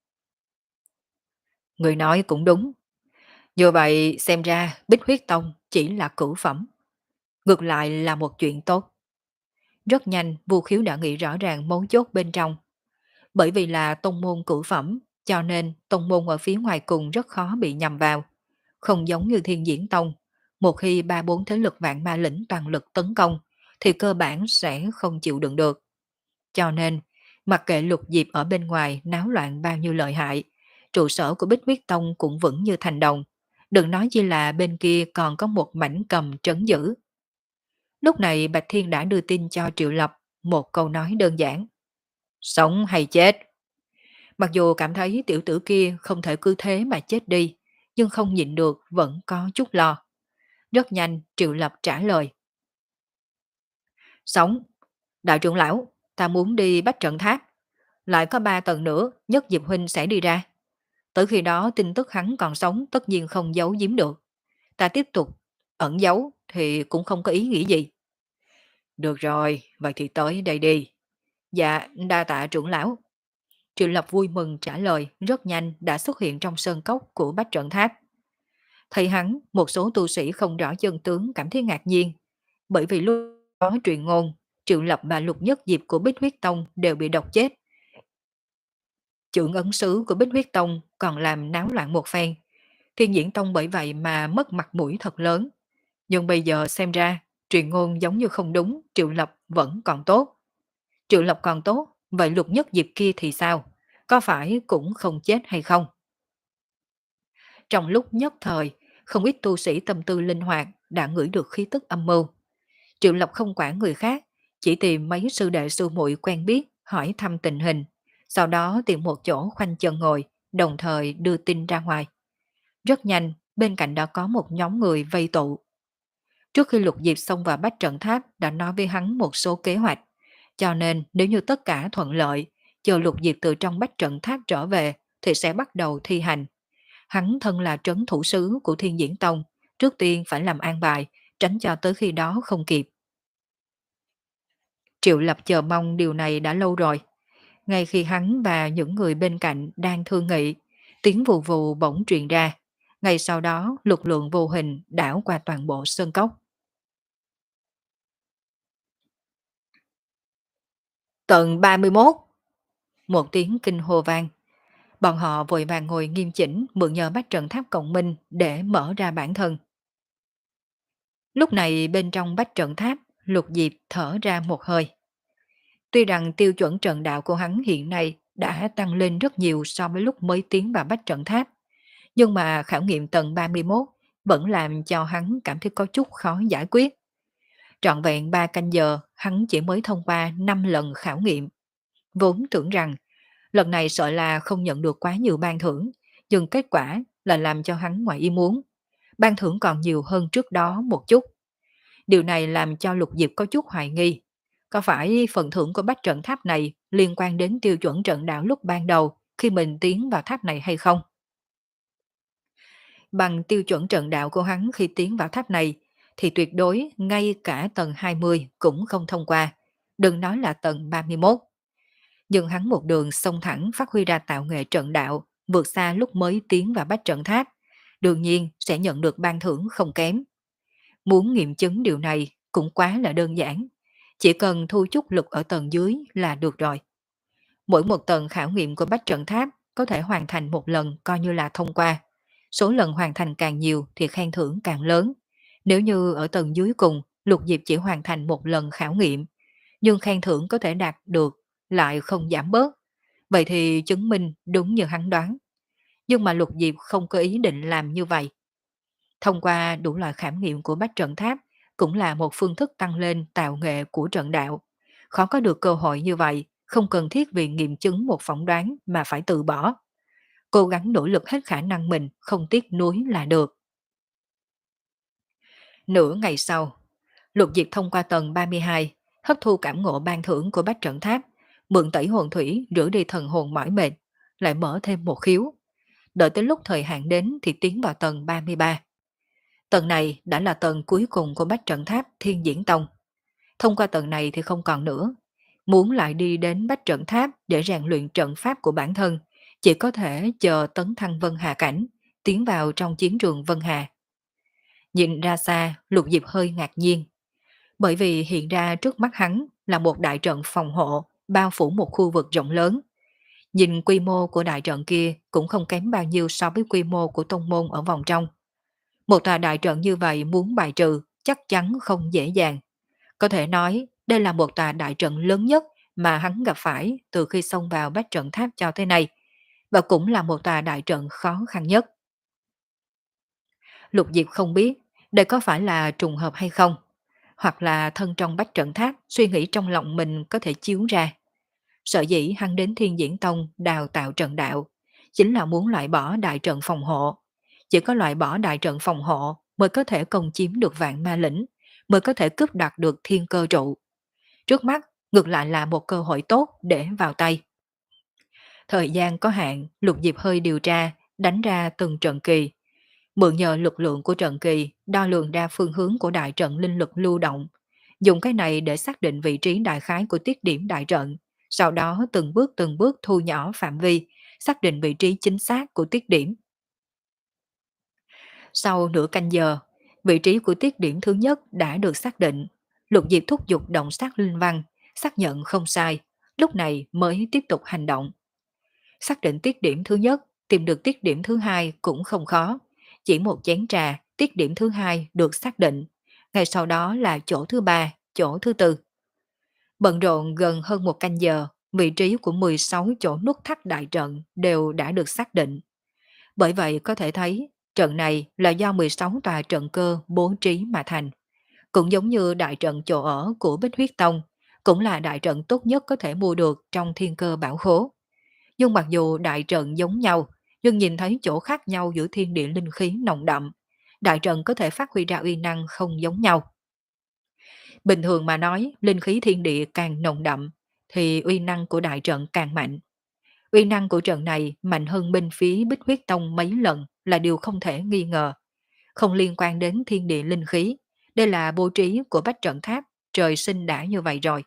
Người nói cũng đúng. Như vậy xem ra Bích Huyết Tông chỉ là cửu phẩm. Ngược lại là một chuyện tốt. Rất nhanh Vu Khiếu đã nghĩ rõ ràng mấu chốt bên trong. Bởi vì là tông môn cửu phẩm, cho nên tông môn ở phía ngoài cùng rất khó bị nhầm vào. Không giống như Thiên Diễn Tông, một khi ba bốn thế lực vạn ma lĩnh toàn lực tấn công, thì cơ bản sẽ không chịu đựng được. Cho nên, mặc kệ Lục Diệp ở bên ngoài náo loạn bao nhiêu lợi hại, trụ sở của Bích Huyết Tông cũng vững như thành đồng. Đừng nói chi là bên kia còn có một mảnh cầm trấn giữ. Lúc này Bạch Thiên đã đưa tin cho Triệu Lập một câu nói đơn giản. Sống hay chết? Mặc dù cảm thấy tiểu tử kia không thể cứ thế mà chết đi, nhưng không nhịn được vẫn có chút lo. Rất nhanh Triệu Lập trả lời. Sống. Đại trưởng lão, ta muốn đi Bách Trận Tháp. Lại có ba tầng nữa, nhất Diệp Huynh sẽ đi ra. Tới khi đó tin tức hắn còn sống tất nhiên không giấu giếm được. Ta tiếp tục ẩn giấu thì cũng không có ý nghĩa gì. Được rồi, vậy thì tới đây đi. Dạ, đa tạ trưởng lão. Triệu Lập vui mừng trả lời, rất nhanh đã xuất hiện trong sơn cốc của Bách Trận Tháp. Thấy hắn, một số tu sĩ không rõ chân tướng cảm thấy ngạc nhiên, bởi vì lúc có truyền ngôn, Triệu Lập và Lục Nhất Diệp của Bích Huyết Tông đều bị độc chết. Trưởng ấn sứ của Bích Huyết Tông còn làm náo loạn một phen. Thiên Diễn Tông bởi vậy mà mất mặt mũi thật lớn. Nhưng bây giờ xem ra, truyền ngôn giống như không đúng, Triệu Lập vẫn còn tốt. Triệu Lập còn tốt, vậy Lục Nhất Diệp kia thì sao? Có phải cũng không chết hay không? Trong lúc nhất thời, không ít tu sĩ tâm tư linh hoạt đã ngửi được khí tức âm mưu. Triệu Lập không quản người khác, chỉ tìm mấy sư đệ sư muội quen biết hỏi thăm tình hình, sau đó tìm một chỗ khoanh chân ngồi, đồng thời đưa tin ra ngoài. Rất nhanh, bên cạnh đã có một nhóm người vây tụ. Trước khi Lục Diệp xông vào Bách Trận Tháp đã nói với hắn một số kế hoạch, cho nên nếu như tất cả thuận lợi, chờ Lục Diệp từ trong Bách Trận Tháp trở về thì sẽ bắt đầu thi hành. Hắn thân là trấn thủ sứ của Thiên Diễn Tông, trước tiên phải làm an bài, tránh cho tới khi đó không kịp. Triệu Lập chờ mong điều này đã lâu rồi. Ngay khi hắn và những người bên cạnh đang thương nghị, tiếng vù vù bỗng truyền ra. Ngay sau đó lực lượng vô hình đảo qua toàn bộ sơn cốc. Tận ba mươi mốt. Một tiếng kinh hô vang. Bọn họ vội vàng ngồi nghiêm chỉnh mượn nhờ bách trận tháp cộng minh để mở ra bản thân. Lúc này bên trong bách trận tháp, Lục Diệp thở ra một hơi. Tuy rằng tiêu chuẩn trận đạo của hắn hiện nay đã tăng lên rất nhiều so với lúc mới tiến vào bách trận tháp, nhưng mà khảo nghiệm tầng ba mươi mốt vẫn làm cho hắn cảm thấy có chút khó giải quyết. Trọn vẹn ba canh giờ, hắn chỉ mới thông qua năm lần khảo nghiệm. Vốn tưởng rằng lần này sợ là không nhận được quá nhiều ban thưởng, nhưng kết quả là làm cho hắn ngoài ý muốn. Ban thưởng còn nhiều hơn trước đó một chút. Điều này làm cho Lục Diệp có chút hoài nghi. Có phải phần thưởng của bách trận tháp này liên quan đến tiêu chuẩn trận đạo lúc ban đầu khi mình tiến vào tháp này hay không? Bằng tiêu chuẩn trận đạo của hắn khi tiến vào tháp này, thì tuyệt đối ngay cả tầng hai mươi cũng không thông qua, đừng nói là tầng ba mươi mốt. Nhưng hắn một đường xông thẳng phát huy ra tạo nghệ trận đạo, vượt xa lúc mới tiến vào bách trận tháp, đương nhiên sẽ nhận được ban thưởng không kém. Muốn nghiệm chứng điều này cũng quá là đơn giản, chỉ cần thu chút lực ở tầng dưới là được rồi. Mỗi một tầng khảo nghiệm của bách trận tháp có thể hoàn thành một lần coi như là thông qua. Số lần hoàn thành càng nhiều thì khen thưởng càng lớn. Nếu như ở tầng dưới cùng, Lục Diệp chỉ hoàn thành một lần khảo nghiệm, nhưng khen thưởng có thể đạt được lại không giảm bớt. Vậy thì chứng minh đúng như hắn đoán. Nhưng mà Lục Diệp không có ý định làm như vậy. Thông qua đủ loại khảo nghiệm của bách trận tháp cũng là một phương thức tăng lên tạo nghệ của trận đạo. Khó có được cơ hội như vậy, không cần thiết vì nghiệm chứng một phỏng đoán mà phải từ bỏ. Cố gắng nỗ lực hết khả năng mình, không tiếc nuối là được. Nửa ngày sau, Lục Diệp thông qua tầng ba mươi hai, hấp thu cảm ngộ ban thưởng của bách trận tháp, mượn tẩy hồn thủy rửa đi thần hồn mỏi mệt, lại mở thêm một khiếu. Đợi tới lúc thời hạn đến thì tiến vào tầng ba mươi ba. Tầng này đã là tầng cuối cùng của bách trận tháp Thiên Diễn Tông. Thông qua tầng này thì không còn nữa. Muốn lại đi đến bách trận tháp để rèn luyện trận pháp của bản thân, chỉ có thể chờ tấn thăng Vân Hà cảnh, tiến vào trong chiến trường Vân Hà. Nhìn ra xa, Lục Diệp hơi ngạc nhiên, bởi vì hiện ra trước mắt hắn là một đại trận phòng hộ, bao phủ một khu vực rộng lớn. Nhìn quy mô của đại trận kia cũng không kém bao nhiêu so với quy mô của tông môn ở vòng trong. Một tòa đại trận như vậy muốn bài trừ chắc chắn không dễ dàng. Có thể nói đây là một tòa đại trận lớn nhất mà hắn gặp phải từ khi xông vào bách trận tháp cho tới nay, và cũng là một tòa đại trận khó khăn nhất. Lục Diệp không biết đây có phải là trùng hợp hay không, hoặc là thân trong bách trận tháp suy nghĩ trong lòng mình có thể chiếu ra. Sở dĩ hắn đến Thiên Diễn Tông đào tạo trận đạo, chính là muốn loại bỏ đại trận phòng hộ. Chỉ có loại bỏ đại trận phòng hộ mới có thể công chiếm được vạn ma lĩnh, mới có thể cướp đoạt được thiên cơ trụ. Trước mắt, ngược lại là một cơ hội tốt để vào tay. Thời gian có hạn, Lục Diệp hơi điều tra, đánh ra từng trận kỳ. Mượn nhờ lực lượng của trận kỳ, đo lường ra phương hướng của đại trận linh lực lưu động. Dùng cái này để xác định vị trí đại khái của tiết điểm đại trận, sau đó từng bước từng bước thu nhỏ phạm vi, xác định vị trí chính xác của tiết điểm. Sau nửa canh giờ, vị trí của tiết điểm thứ nhất đã được xác định. Lục Diệp thúc giục động sát linh văn, xác nhận không sai, lúc này mới tiếp tục hành động. Xác định tiết điểm thứ nhất, tìm được tiết điểm thứ hai cũng không khó. Chỉ một chén trà, tiết điểm thứ hai được xác định. Ngay sau đó là chỗ thứ ba, chỗ thứ tư. Bận rộn gần hơn một canh giờ, vị trí của mười sáu chỗ nút thắt đại trận đều đã được xác định. Bởi vậy có thể thấy, trận này là do mười sáu tòa trận cơ bố trí mà thành. Cũng giống như đại trận chỗ ở của Bích Huyết Tông, cũng là đại trận tốt nhất có thể mua được trong thiên cơ bảo khố. Nhưng mặc dù đại trận giống nhau, nhưng nhìn thấy chỗ khác nhau giữa thiên địa linh khí nồng đậm. Đại trận có thể phát huy ra uy năng không giống nhau. Bình thường mà nói, linh khí thiên địa càng nồng đậm, thì uy năng của đại trận càng mạnh. Uy năng của trận này mạnh hơn bên phía Bích Huyết Tông mấy lần là điều không thể nghi ngờ. Không liên quan đến thiên địa linh khí, đây là bố trí của bách trận tháp, trời sinh đã như vậy rồi.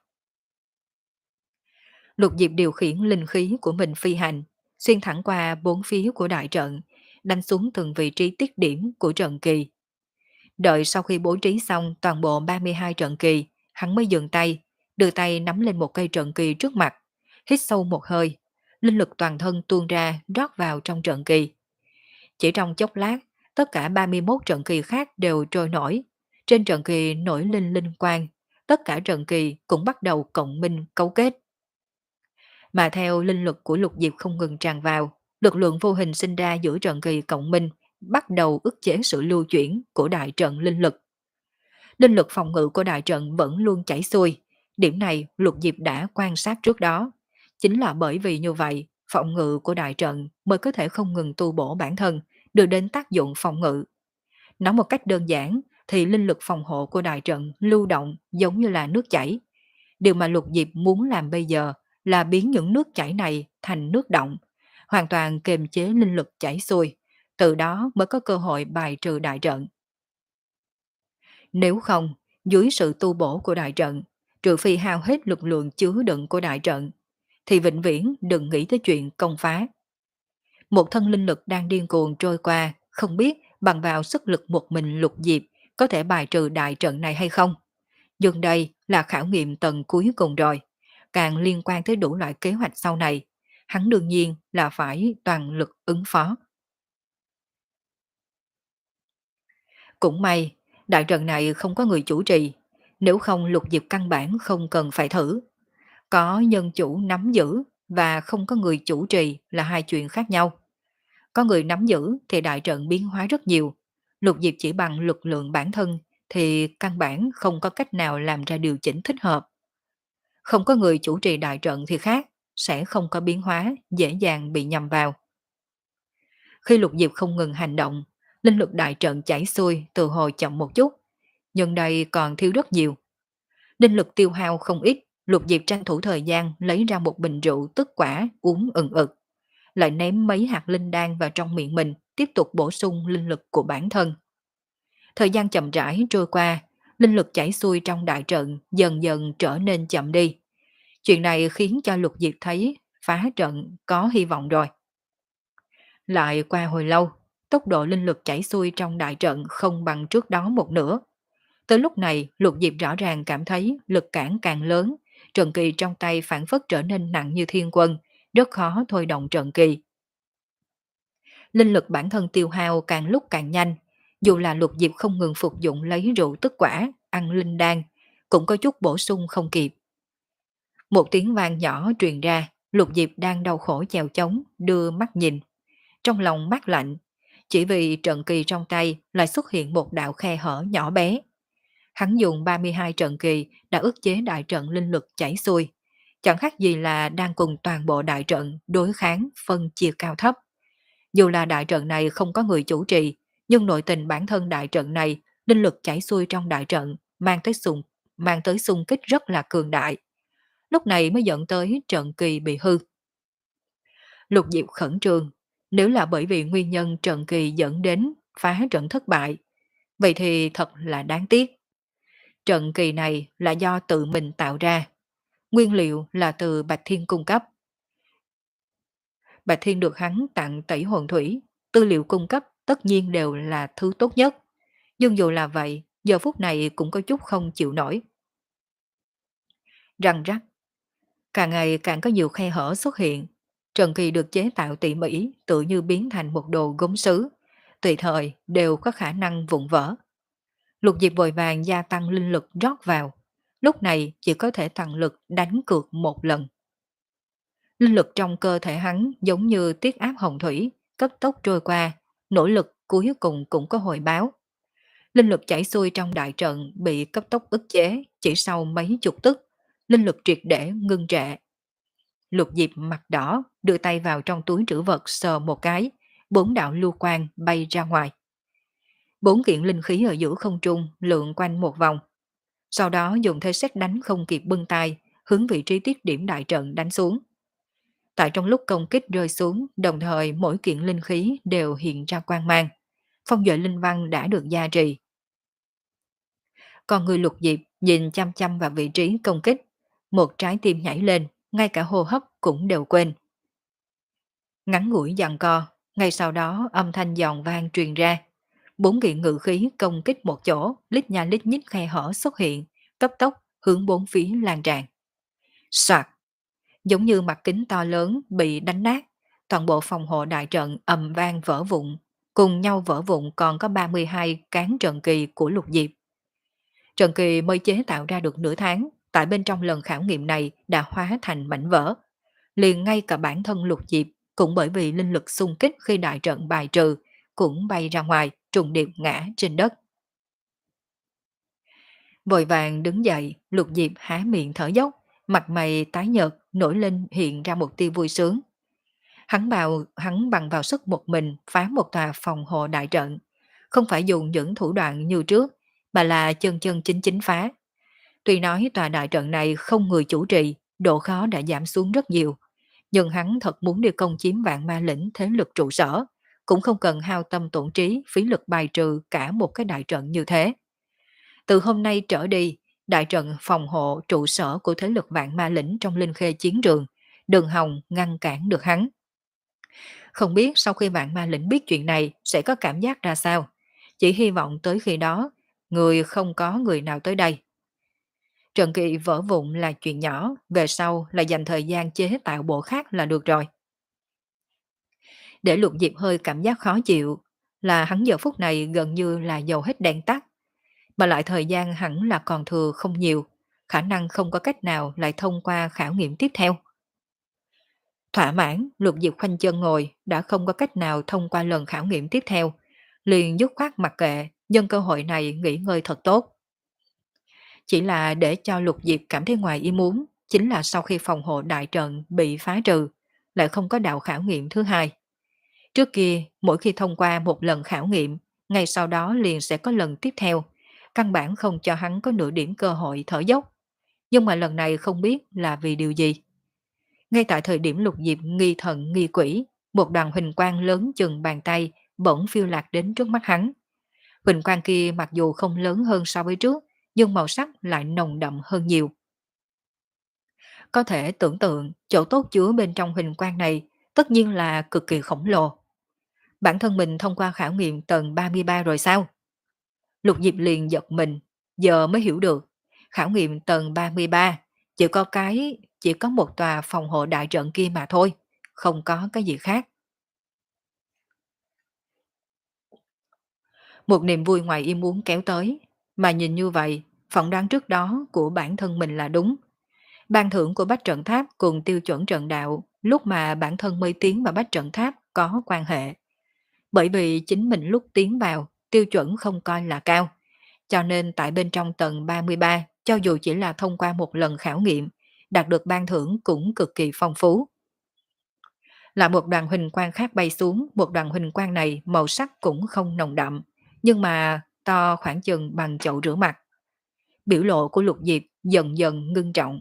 Lục Diệp điều khiển linh khí của mình phi hành, xuyên thẳng qua bốn phía của đại trận, đánh xuống từng vị trí tiết điểm của trận kỳ. Đợi sau khi bố trí xong toàn bộ ba mươi hai trận kỳ, hắn mới dừng tay, đưa tay nắm lên một cây trận kỳ trước mặt, hít sâu một hơi, linh lực toàn thân tuôn ra rót vào trong trận kỳ. Chỉ trong chốc lát, tất cả ba mươi mốt trận kỳ khác đều trôi nổi. Trên trận kỳ nổi lên linh quang, tất cả trận kỳ cũng bắt đầu cộng minh cấu kết. Mà theo linh lực của Lục Diệp không ngừng tràn vào, lực lượng vô hình sinh ra giữa trận kỳ cộng minh bắt đầu ức chế sự lưu chuyển của đại trận linh lực. Linh lực phòng ngự của đại trận vẫn luôn chảy xuôi, điểm này Lục Diệp đã quan sát trước đó. Chính là bởi vì như vậy, phòng ngự của đại trận mới có thể không ngừng tu bổ bản thân, đưa đến tác dụng phòng ngự. Nói một cách đơn giản thì linh lực phòng hộ của đại trận lưu động giống như là nước chảy. Điều mà Lục Diệp muốn làm bây giờ là biến những nước chảy này thành nước động, hoàn toàn kiềm chế linh lực chảy xuôi, từ đó mới có cơ hội bài trừ đại trận. Nếu không, dưới sự tu bổ của đại trận, trừ phi hao hết lực lượng chứa đựng của đại trận, thì vĩnh viễn đừng nghĩ tới chuyện công phá. Một thân linh lực đang điên cuồng trôi qua, không biết bằng vào sức lực một mình Lục Diệp có thể bài trừ đại trận này hay không. Nhưng đây là khảo nghiệm tầng cuối cùng rồi, càng liên quan tới đủ loại kế hoạch sau này. Hắn đương nhiên là phải toàn lực ứng phó. Cũng may, đại trận này không có người chủ trì, nếu không Lục Diệp căn bản không cần phải thử. Có nhân chủ nắm giữ và không có người chủ trì là hai chuyện khác nhau. Có người nắm giữ thì đại trận biến hóa rất nhiều. Lục Diệp chỉ bằng lực lượng bản thân thì căn bản không có cách nào làm ra điều chỉnh thích hợp. Không có người chủ trì đại trận thì khác, sẽ không có biến hóa, dễ dàng bị nhầm vào. Khi Lục Diệp không ngừng hành động, linh lực đại trận chảy xuôi từ hồi chậm một chút, nhưng đây còn thiếu rất nhiều. Linh lực tiêu hao không ít, Lục Diệp tranh thủ thời gian lấy ra một bình rượu tức quả uống ừng ực, lại ném mấy hạt linh đan vào trong miệng mình, tiếp tục bổ sung linh lực của bản thân. Thời gian chậm rãi trôi qua, linh lực chảy xuôi trong đại trận dần dần trở nên chậm đi. Chuyện này khiến cho Lục Diệp thấy phá trận có hy vọng rồi. Lại qua hồi lâu, tốc độ linh lực chảy xuôi trong đại trận không bằng trước đó một nửa. Tới lúc này, Lục Diệp rõ ràng cảm thấy lực cản càng lớn, trận kỳ trong tay phản phất trở nên nặng như thiên quân, rất khó thôi động trận kỳ. Linh lực bản thân tiêu hao càng lúc càng nhanh, dù là Lục Diệp không ngừng phục dụng lấy rượu tức quả, ăn linh đan, cũng có chút bổ sung không kịp. Một tiếng vang nhỏ truyền ra, Lục Diệp đang đau khổ chèo chống, đưa mắt nhìn. Trong lòng mát lạnh, chỉ vì trận kỳ trong tay lại xuất hiện một đạo khe hở nhỏ bé. Hắn dùng ba mươi hai trận kỳ đã ức chế đại trận linh lực chảy xuôi, chẳng khác gì là đang cùng toàn bộ đại trận đối kháng phân chia cao thấp. Dù là đại trận này không có người chủ trì, nhưng nội tình bản thân đại trận này, linh lực chảy xuôi trong đại trận mang tới xung mang tới xung kích rất là cường đại. Lúc này mới dẫn tới trận kỳ bị hư. Lục Diệp khẩn trương, nếu là bởi vì nguyên nhân trận kỳ dẫn đến phá trận thất bại, vậy thì thật là đáng tiếc. Trận kỳ này là do tự mình tạo ra, nguyên liệu là từ Bạch Thiên cung cấp. Bạch Thiên được hắn tặng tẩy hồn thủy, tư liệu cung cấp tất nhiên đều là thứ tốt nhất. Nhưng dù là vậy, giờ phút này cũng có chút không chịu nổi. Răng rắc, càng ngày càng có nhiều khe hở xuất hiện. Trận kỳ được chế tạo tỉ mỉ tự như biến thành một đồ gốm sứ, tùy thời đều có khả năng vụn vỡ. Lục Diệp vội vàng gia tăng linh lực rót vào, lúc này chỉ có thể tăng lực đánh cược một lần. Linh lực trong cơ thể hắn giống như tiết áp hồng thủy, cấp tốc trôi qua, nỗ lực cuối cùng cũng có hồi báo. Linh lực chảy xuôi trong đại trận bị cấp tốc ức chế, chỉ sau mấy chục tức, linh lực triệt để ngưng trệ. Lục Diệp mặt đỏ, đưa tay vào trong túi trữ vật sờ một cái, bốn đạo lưu quang bay ra ngoài. Bốn kiện linh khí ở giữa không trung lượn quanh một vòng. Sau đó dùng thế xét đánh không kịp bưng tay, hướng vị trí tiết điểm đại trận đánh xuống. Tại trong lúc công kích rơi xuống, đồng thời mỗi kiện linh khí đều hiện ra quang mang. Phong duệ linh văn đã được gia trì. Còn người Lục Diệp nhìn chăm chăm vào vị trí công kích, một trái tim nhảy lên, ngay cả hô hấp cũng đều quên. Ngắn ngủi giằng co, ngay sau đó âm thanh giòn vang truyền ra. Bốn kiện ngự khí công kích một chỗ, lít nha lít nhít khe hở xuất hiện, cấp tốc hướng bốn phía lan tràn. Soạt, giống như mặt kính to lớn bị đánh nát, toàn bộ phòng hộ đại trận ầm vang vỡ vụn, cùng nhau vỡ vụn còn có ba mươi hai cán trận kỳ của Lục Diệp. Trận kỳ mới chế tạo ra được nửa tháng, tại bên trong lần khảo nghiệm này đã hóa thành mảnh vỡ. Liền ngay cả bản thân Lục Diệp cũng bởi vì linh lực xung kích khi đại trận bài trừ, cũng bay ra ngoài, trùng điệp ngã trên đất. Vội vàng đứng dậy, Lục Diệp há miệng thở dốc, mặt mày tái nhợt, nổi lên hiện ra một tia vui sướng. Hắn bào, hắn bằng vào sức một mình phá một tòa phòng hộ đại trận, không phải dùng những thủ đoạn như trước, mà là chân chân chính chính phá. Tuy nói tòa đại trận này không người chủ trì, độ khó đã giảm xuống rất nhiều, nhưng hắn thật muốn đi công chiếm Vạn Ma lĩnh thế lực trụ sở, cũng không cần hao tâm tổn trí phí lực bài trừ cả một cái đại trận như thế. Từ hôm nay trở đi, đại trận phòng hộ trụ sở của thế lực Vạn Ma lĩnh trong Linh Khê chiến trường, đừng hòng ngăn cản được hắn. Không biết sau khi Vạn Ma lĩnh biết chuyện này sẽ có cảm giác ra sao, chỉ hy vọng tới khi đó, người không có người nào tới đây. Trận kỳ vỡ vụn là chuyện nhỏ, về sau là dành thời gian chế tạo bộ khác là được rồi. Để Lục Diệp hơi cảm giác khó chịu, là hắn giờ phút này gần như là dầu hết đèn tắt, mà lại thời gian hẳn là còn thừa không nhiều, khả năng không có cách nào lại thông qua khảo nghiệm tiếp theo. Thỏa mãn, Lục Diệp khoanh chân ngồi, đã không có cách nào thông qua lần khảo nghiệm tiếp theo, liền dứt khoát mặc kệ, nhân cơ hội này nghỉ ngơi thật tốt. Chỉ là để cho Lục Diệp cảm thấy ngoài ý muốn, chính là sau khi phòng hộ đại trận bị phá trừ, lại không có đạo khảo nghiệm thứ hai. Trước kia, mỗi khi thông qua một lần khảo nghiệm, ngay sau đó liền sẽ có lần tiếp theo, căn bản không cho hắn có nửa điểm cơ hội thở dốc. Nhưng mà lần này không biết là vì điều gì. Ngay tại thời điểm Lục Diệp nghi thần nghi quỷ, một đoàn huỳnh quang lớn chừng bàn tay bỗng phiêu lạc đến trước mắt hắn. Huỳnh quang kia mặc dù không lớn hơn so với trước, nhưng màu sắc lại nồng đậm hơn nhiều. Có thể tưởng tượng chỗ tốt chứa bên trong huỳnh quang này tất nhiên là cực kỳ khổng lồ. Bản thân mình thông qua khảo nghiệm tầng ba mươi ba rồi sao? Lục Diệp liền giật mình, giờ mới hiểu được. Khảo nghiệm tầng ba mươi ba chỉ có cái, chỉ có một tòa phòng hộ đại trận kia mà thôi, không có cái gì khác. Một niềm vui ngoài ý muốn kéo tới, mà nhìn như vậy, phỏng đoán trước đó của bản thân mình là đúng. Ban thưởng của Bách Trận Tháp cùng tiêu chuẩn trận đạo lúc mà bản thân mới tiến vào Bách Trận Tháp có quan hệ. Bởi vì chính mình lúc tiến vào, tiêu chuẩn không coi là cao. Cho nên tại bên trong tầng ba mươi ba, cho dù chỉ là thông qua một lần khảo nghiệm, đạt được ban thưởng cũng cực kỳ phong phú. Là một đoàn huỳnh quang khác bay xuống, một đoàn huỳnh quang này màu sắc cũng không nồng đậm, nhưng mà to khoảng chừng bằng chậu rửa mặt. Biểu lộ của Lục Diệp dần dần ngưng trọng.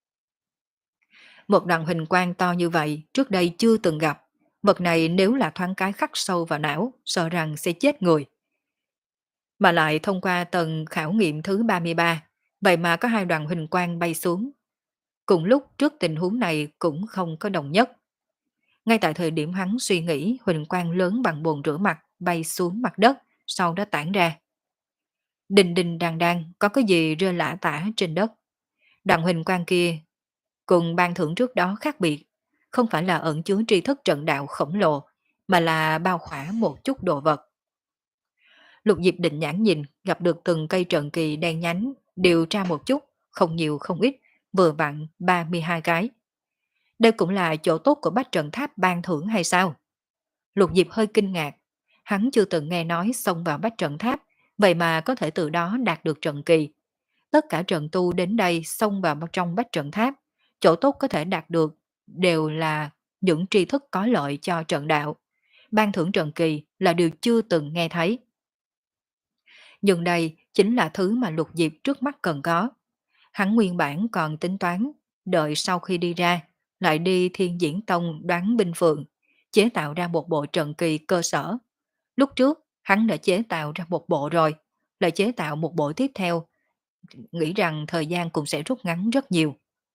Một đoàn huỳnh quang to như vậy trước đây chưa từng gặp. Vật này nếu là thoáng cái khắc sâu vào não, sợ rằng sẽ chết người. Mà lại thông qua tầng khảo nghiệm thứ ba mươi ba, vậy mà có hai đoàn huỳnh quang bay xuống. Cùng lúc trước tình huống này cũng không có đồng nhất. Ngay tại thời điểm hắn suy nghĩ, huỳnh quang lớn bằng bồn rửa mặt bay xuống mặt đất, sau đó tản ra. Đình đình đàn đàn, có cái gì rơi lả tả trên đất. Đoàn huỳnh quang kia cùng ban thưởng trước đó khác biệt, không phải là ẩn chứa tri thức trận đạo khổng lồ, mà là bao khỏa một chút đồ vật. Lục Diệp định nhãn nhìn, gặp được từng cây trận kỳ đen nhánh, điều tra một chút, không nhiều không ít, vừa vặn ba mươi hai cái. Đây cũng là chỗ tốt của Bách Trận Tháp ban thưởng hay sao? Lục Diệp hơi kinh ngạc, hắn chưa từng nghe nói xông vào Bách Trận Tháp, vậy mà có thể từ đó đạt được trận kỳ. Tất cả trận tu đến đây xông vào trong Bách Trận Tháp, chỗ tốt có thể đạt được đều là những tri thức có lợi cho trận đạo. Ban thưởng trận kỳ là điều chưa từng nghe thấy. Nhưng đây chính là thứ mà Lục Diệp trước mắt cần có. Hắn nguyên bản còn tính toán, đợi sau khi đi ra, lại đi Thiên Diễn Tông đoán binh phượng, chế tạo ra một bộ trận kỳ cơ sở. Lúc trước, hắn đã chế tạo ra một bộ rồi, lại chế tạo một bộ tiếp theo, nghĩ rằng thời gian cũng sẽ rút ngắn rất nhiều.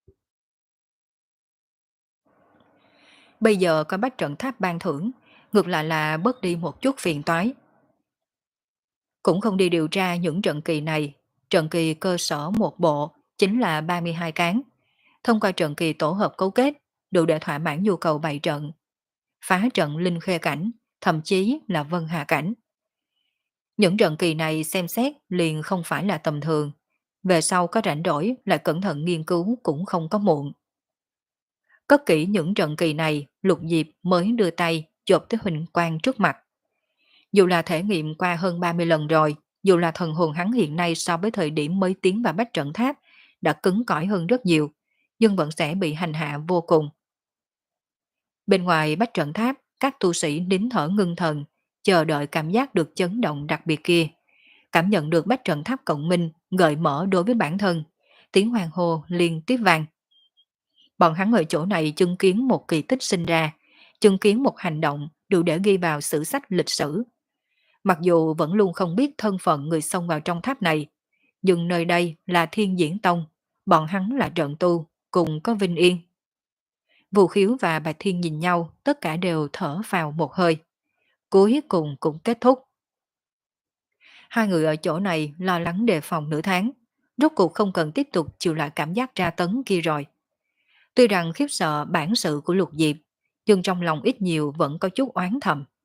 Bây giờ có Bách Trận Tháp ban thưởng, ngược lại là bớt đi một chút phiền toái. Cũng không đi điều tra những trận kỳ này, trận kỳ cơ sở một bộ chính là ba mươi hai cán. Thông qua trận kỳ tổ hợp cấu kết, đủ để thỏa mãn nhu cầu bày trận. Phá trận linh khê cảnh, thậm chí là vân hà cảnh. Những trận kỳ này xem xét liền không phải là tầm thường. Về sau có rảnh rỗi lại cẩn thận nghiên cứu cũng không có muộn. Cất kỹ những trận kỳ này, Lục Diệp mới đưa tay chộp tới huỳnh quang trước mặt. Dù là thể nghiệm qua hơn ba mươi lần rồi, dù là thần hồn hắn hiện nay so với thời điểm mới tiến vào Bách Trận Tháp đã cứng cỏi hơn rất nhiều, nhưng vẫn sẽ bị hành hạ vô cùng. Bên ngoài Bách Trận Tháp, các tu sĩ nín thở ngưng thần, chờ đợi cảm giác được chấn động đặc biệt kia. Cảm nhận được Bách Trận Tháp cộng minh, gợi mở đối với bản thân. Tiếng hoàng hô liên tiếp vang. Bọn hắn ở chỗ này chứng kiến một kỳ tích sinh ra, chứng kiến một hành động đủ để ghi vào sử sách lịch sử. Mặc dù vẫn luôn không biết thân phận người xông vào trong tháp này, nhưng nơi đây là Thiên Diễn Tông, bọn hắn là trận tu, cùng có vinh yên. Vũ Khiếu và Bạch Thiên nhìn nhau, tất cả đều thở vào một hơi. Cuối cùng cũng kết thúc. Hai người ở chỗ này lo lắng đề phòng nửa tháng, rốt cuộc không cần tiếp tục chịu lại cảm giác tra tấn kia rồi. Tuy rằng khiếp sợ bản sự của Lục Diệp, nhưng trong lòng ít nhiều vẫn có chút oán thầm.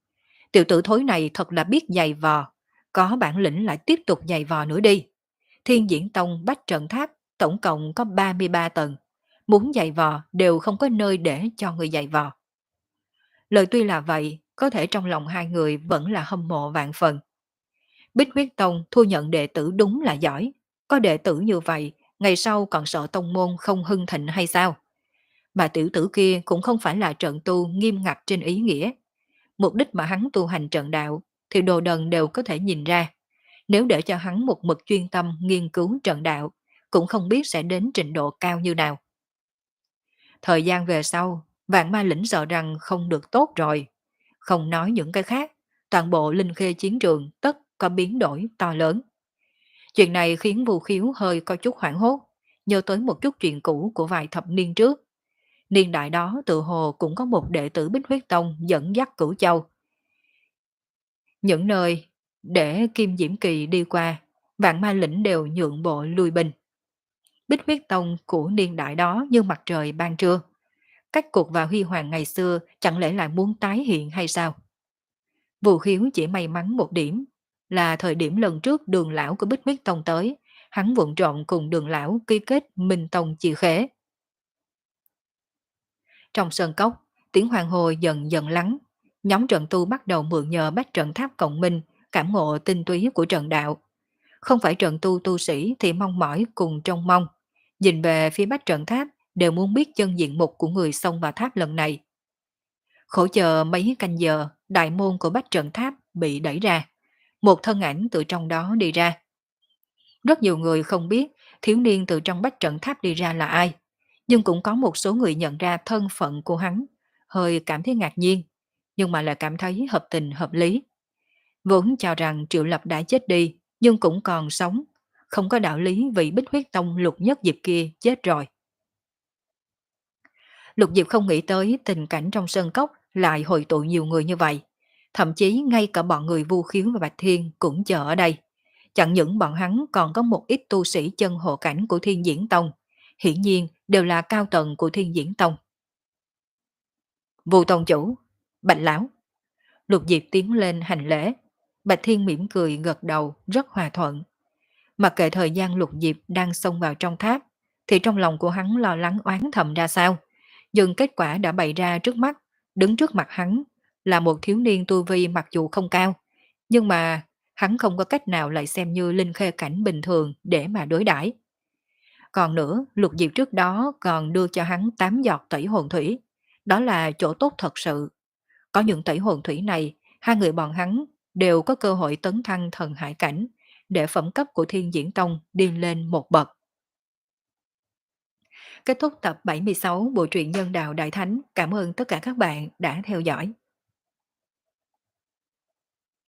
Tiểu tử thối này thật là biết giày vò, có bản lĩnh lại tiếp tục giày vò nữa đi. Thiên Diễn Tông Bách Trận Tháp tổng cộng có ba mươi ba tầng, muốn giày vò đều không có nơi để cho người giày vò. Lời tuy là vậy, có thể trong lòng hai người vẫn là hâm mộ vạn phần. Bích Huyết Tông thu nhận đệ tử đúng là giỏi, có đệ tử như vậy, ngày sau còn sợ tông môn không hưng thịnh hay sao? Mà tiểu tử kia cũng không phải là trận tu nghiêm ngặt trên ý nghĩa. Mục đích mà hắn tu hành trận đạo thì đồ đần đều có thể nhìn ra. Nếu để cho hắn một mực chuyên tâm nghiên cứu trận đạo, cũng không biết sẽ đến trình độ cao như nào. Thời gian về sau, vạn ma lĩnh sợ rằng không được tốt rồi. Không nói những cái khác, toàn bộ linh khê chiến trường tất có biến đổi to lớn. Chuyện này khiến Vu Khiếu hơi có chút hoảng hốt, nhớ tới một chút chuyện cũ của vài thập niên trước. Niên đại đó tự hồ cũng có một đệ tử Bích Huyết Tông dẫn dắt Cửu Châu. Những nơi để Kim Diễm Kỳ đi qua, vạn ma lĩnh đều nhượng bộ lui binh. Bích Huyết Tông của niên đại đó như mặt trời ban trưa. Cách cục và huy hoàng ngày xưa chẳng lẽ lại muốn tái hiện hay sao? Vu Khiếu chỉ may mắn một điểm, là thời điểm lần trước đường lão của Bích Huyết Tông tới, hắn vụng trộn cùng đường lão ký kết Minh Tông chia khế. Trong sân cốc, tiếng hoàng hồ dần dần lắng, nhóm trận tu bắt đầu mượn nhờ bách trận tháp cộng minh, cảm ngộ tinh túy của trận đạo. Không phải trận tu tu sĩ thì mong mỏi cùng trông mong. Nhìn về phía bách trận tháp đều muốn biết chân diện mục của người xông vào tháp lần này. Khổ chờ mấy canh giờ, đại môn của bách trận tháp bị đẩy ra. Một thân ảnh từ trong đó đi ra. Rất nhiều người không biết thiếu niên từ trong bách trận tháp đi ra là ai. Nhưng cũng có một số người nhận ra thân phận của hắn, hơi cảm thấy ngạc nhiên, nhưng mà lại cảm thấy hợp tình hợp lý. Vốn cho rằng Triệu Lập đã chết đi, nhưng cũng còn sống, không có đạo lý vì Bích Huyết Tông Lục Nhất Diệp kia chết rồi. Lục Diệp không nghĩ tới tình cảnh trong sân cốc lại hội tụ nhiều người như vậy. Thậm chí ngay cả bọn người Vu Khiếu và Bạch Thiên cũng chờ ở đây. Chẳng những bọn hắn còn có một ít tu sĩ chân hộ cảnh của Thiên Diễn Tông, hiển nhiên đều là cao tầng của Thiên Diễn Tông. Vu Tông Chủ, Bạch Lão. Lục Diệp tiến lên hành lễ. Bạch Thiên mỉm cười gật đầu rất hòa thuận. Mặc kệ thời gian Lục Diệp đang xông vào trong tháp, thì trong lòng của hắn lo lắng oán thầm ra sao. Nhưng kết quả đã bày ra trước mắt, đứng trước mặt hắn là một thiếu niên tu vi mặc dù không cao, nhưng mà hắn không có cách nào lại xem như linh khê cảnh bình thường để mà đối đãi. Còn nữa, Lục Diệp trước đó còn đưa cho hắn tám giọt tẩy hồn thủy, đó là chỗ tốt thật sự. Có những tẩy hồn thủy này, hai người bọn hắn đều có cơ hội tấn thăng thần hải cảnh, để phẩm cấp của Thiên Diễn Tông đi lên một bậc. Kết thúc tập bảy mươi sáu bộ truyện Nhân Đạo Đại Thánh. Cảm ơn tất cả các bạn đã theo dõi.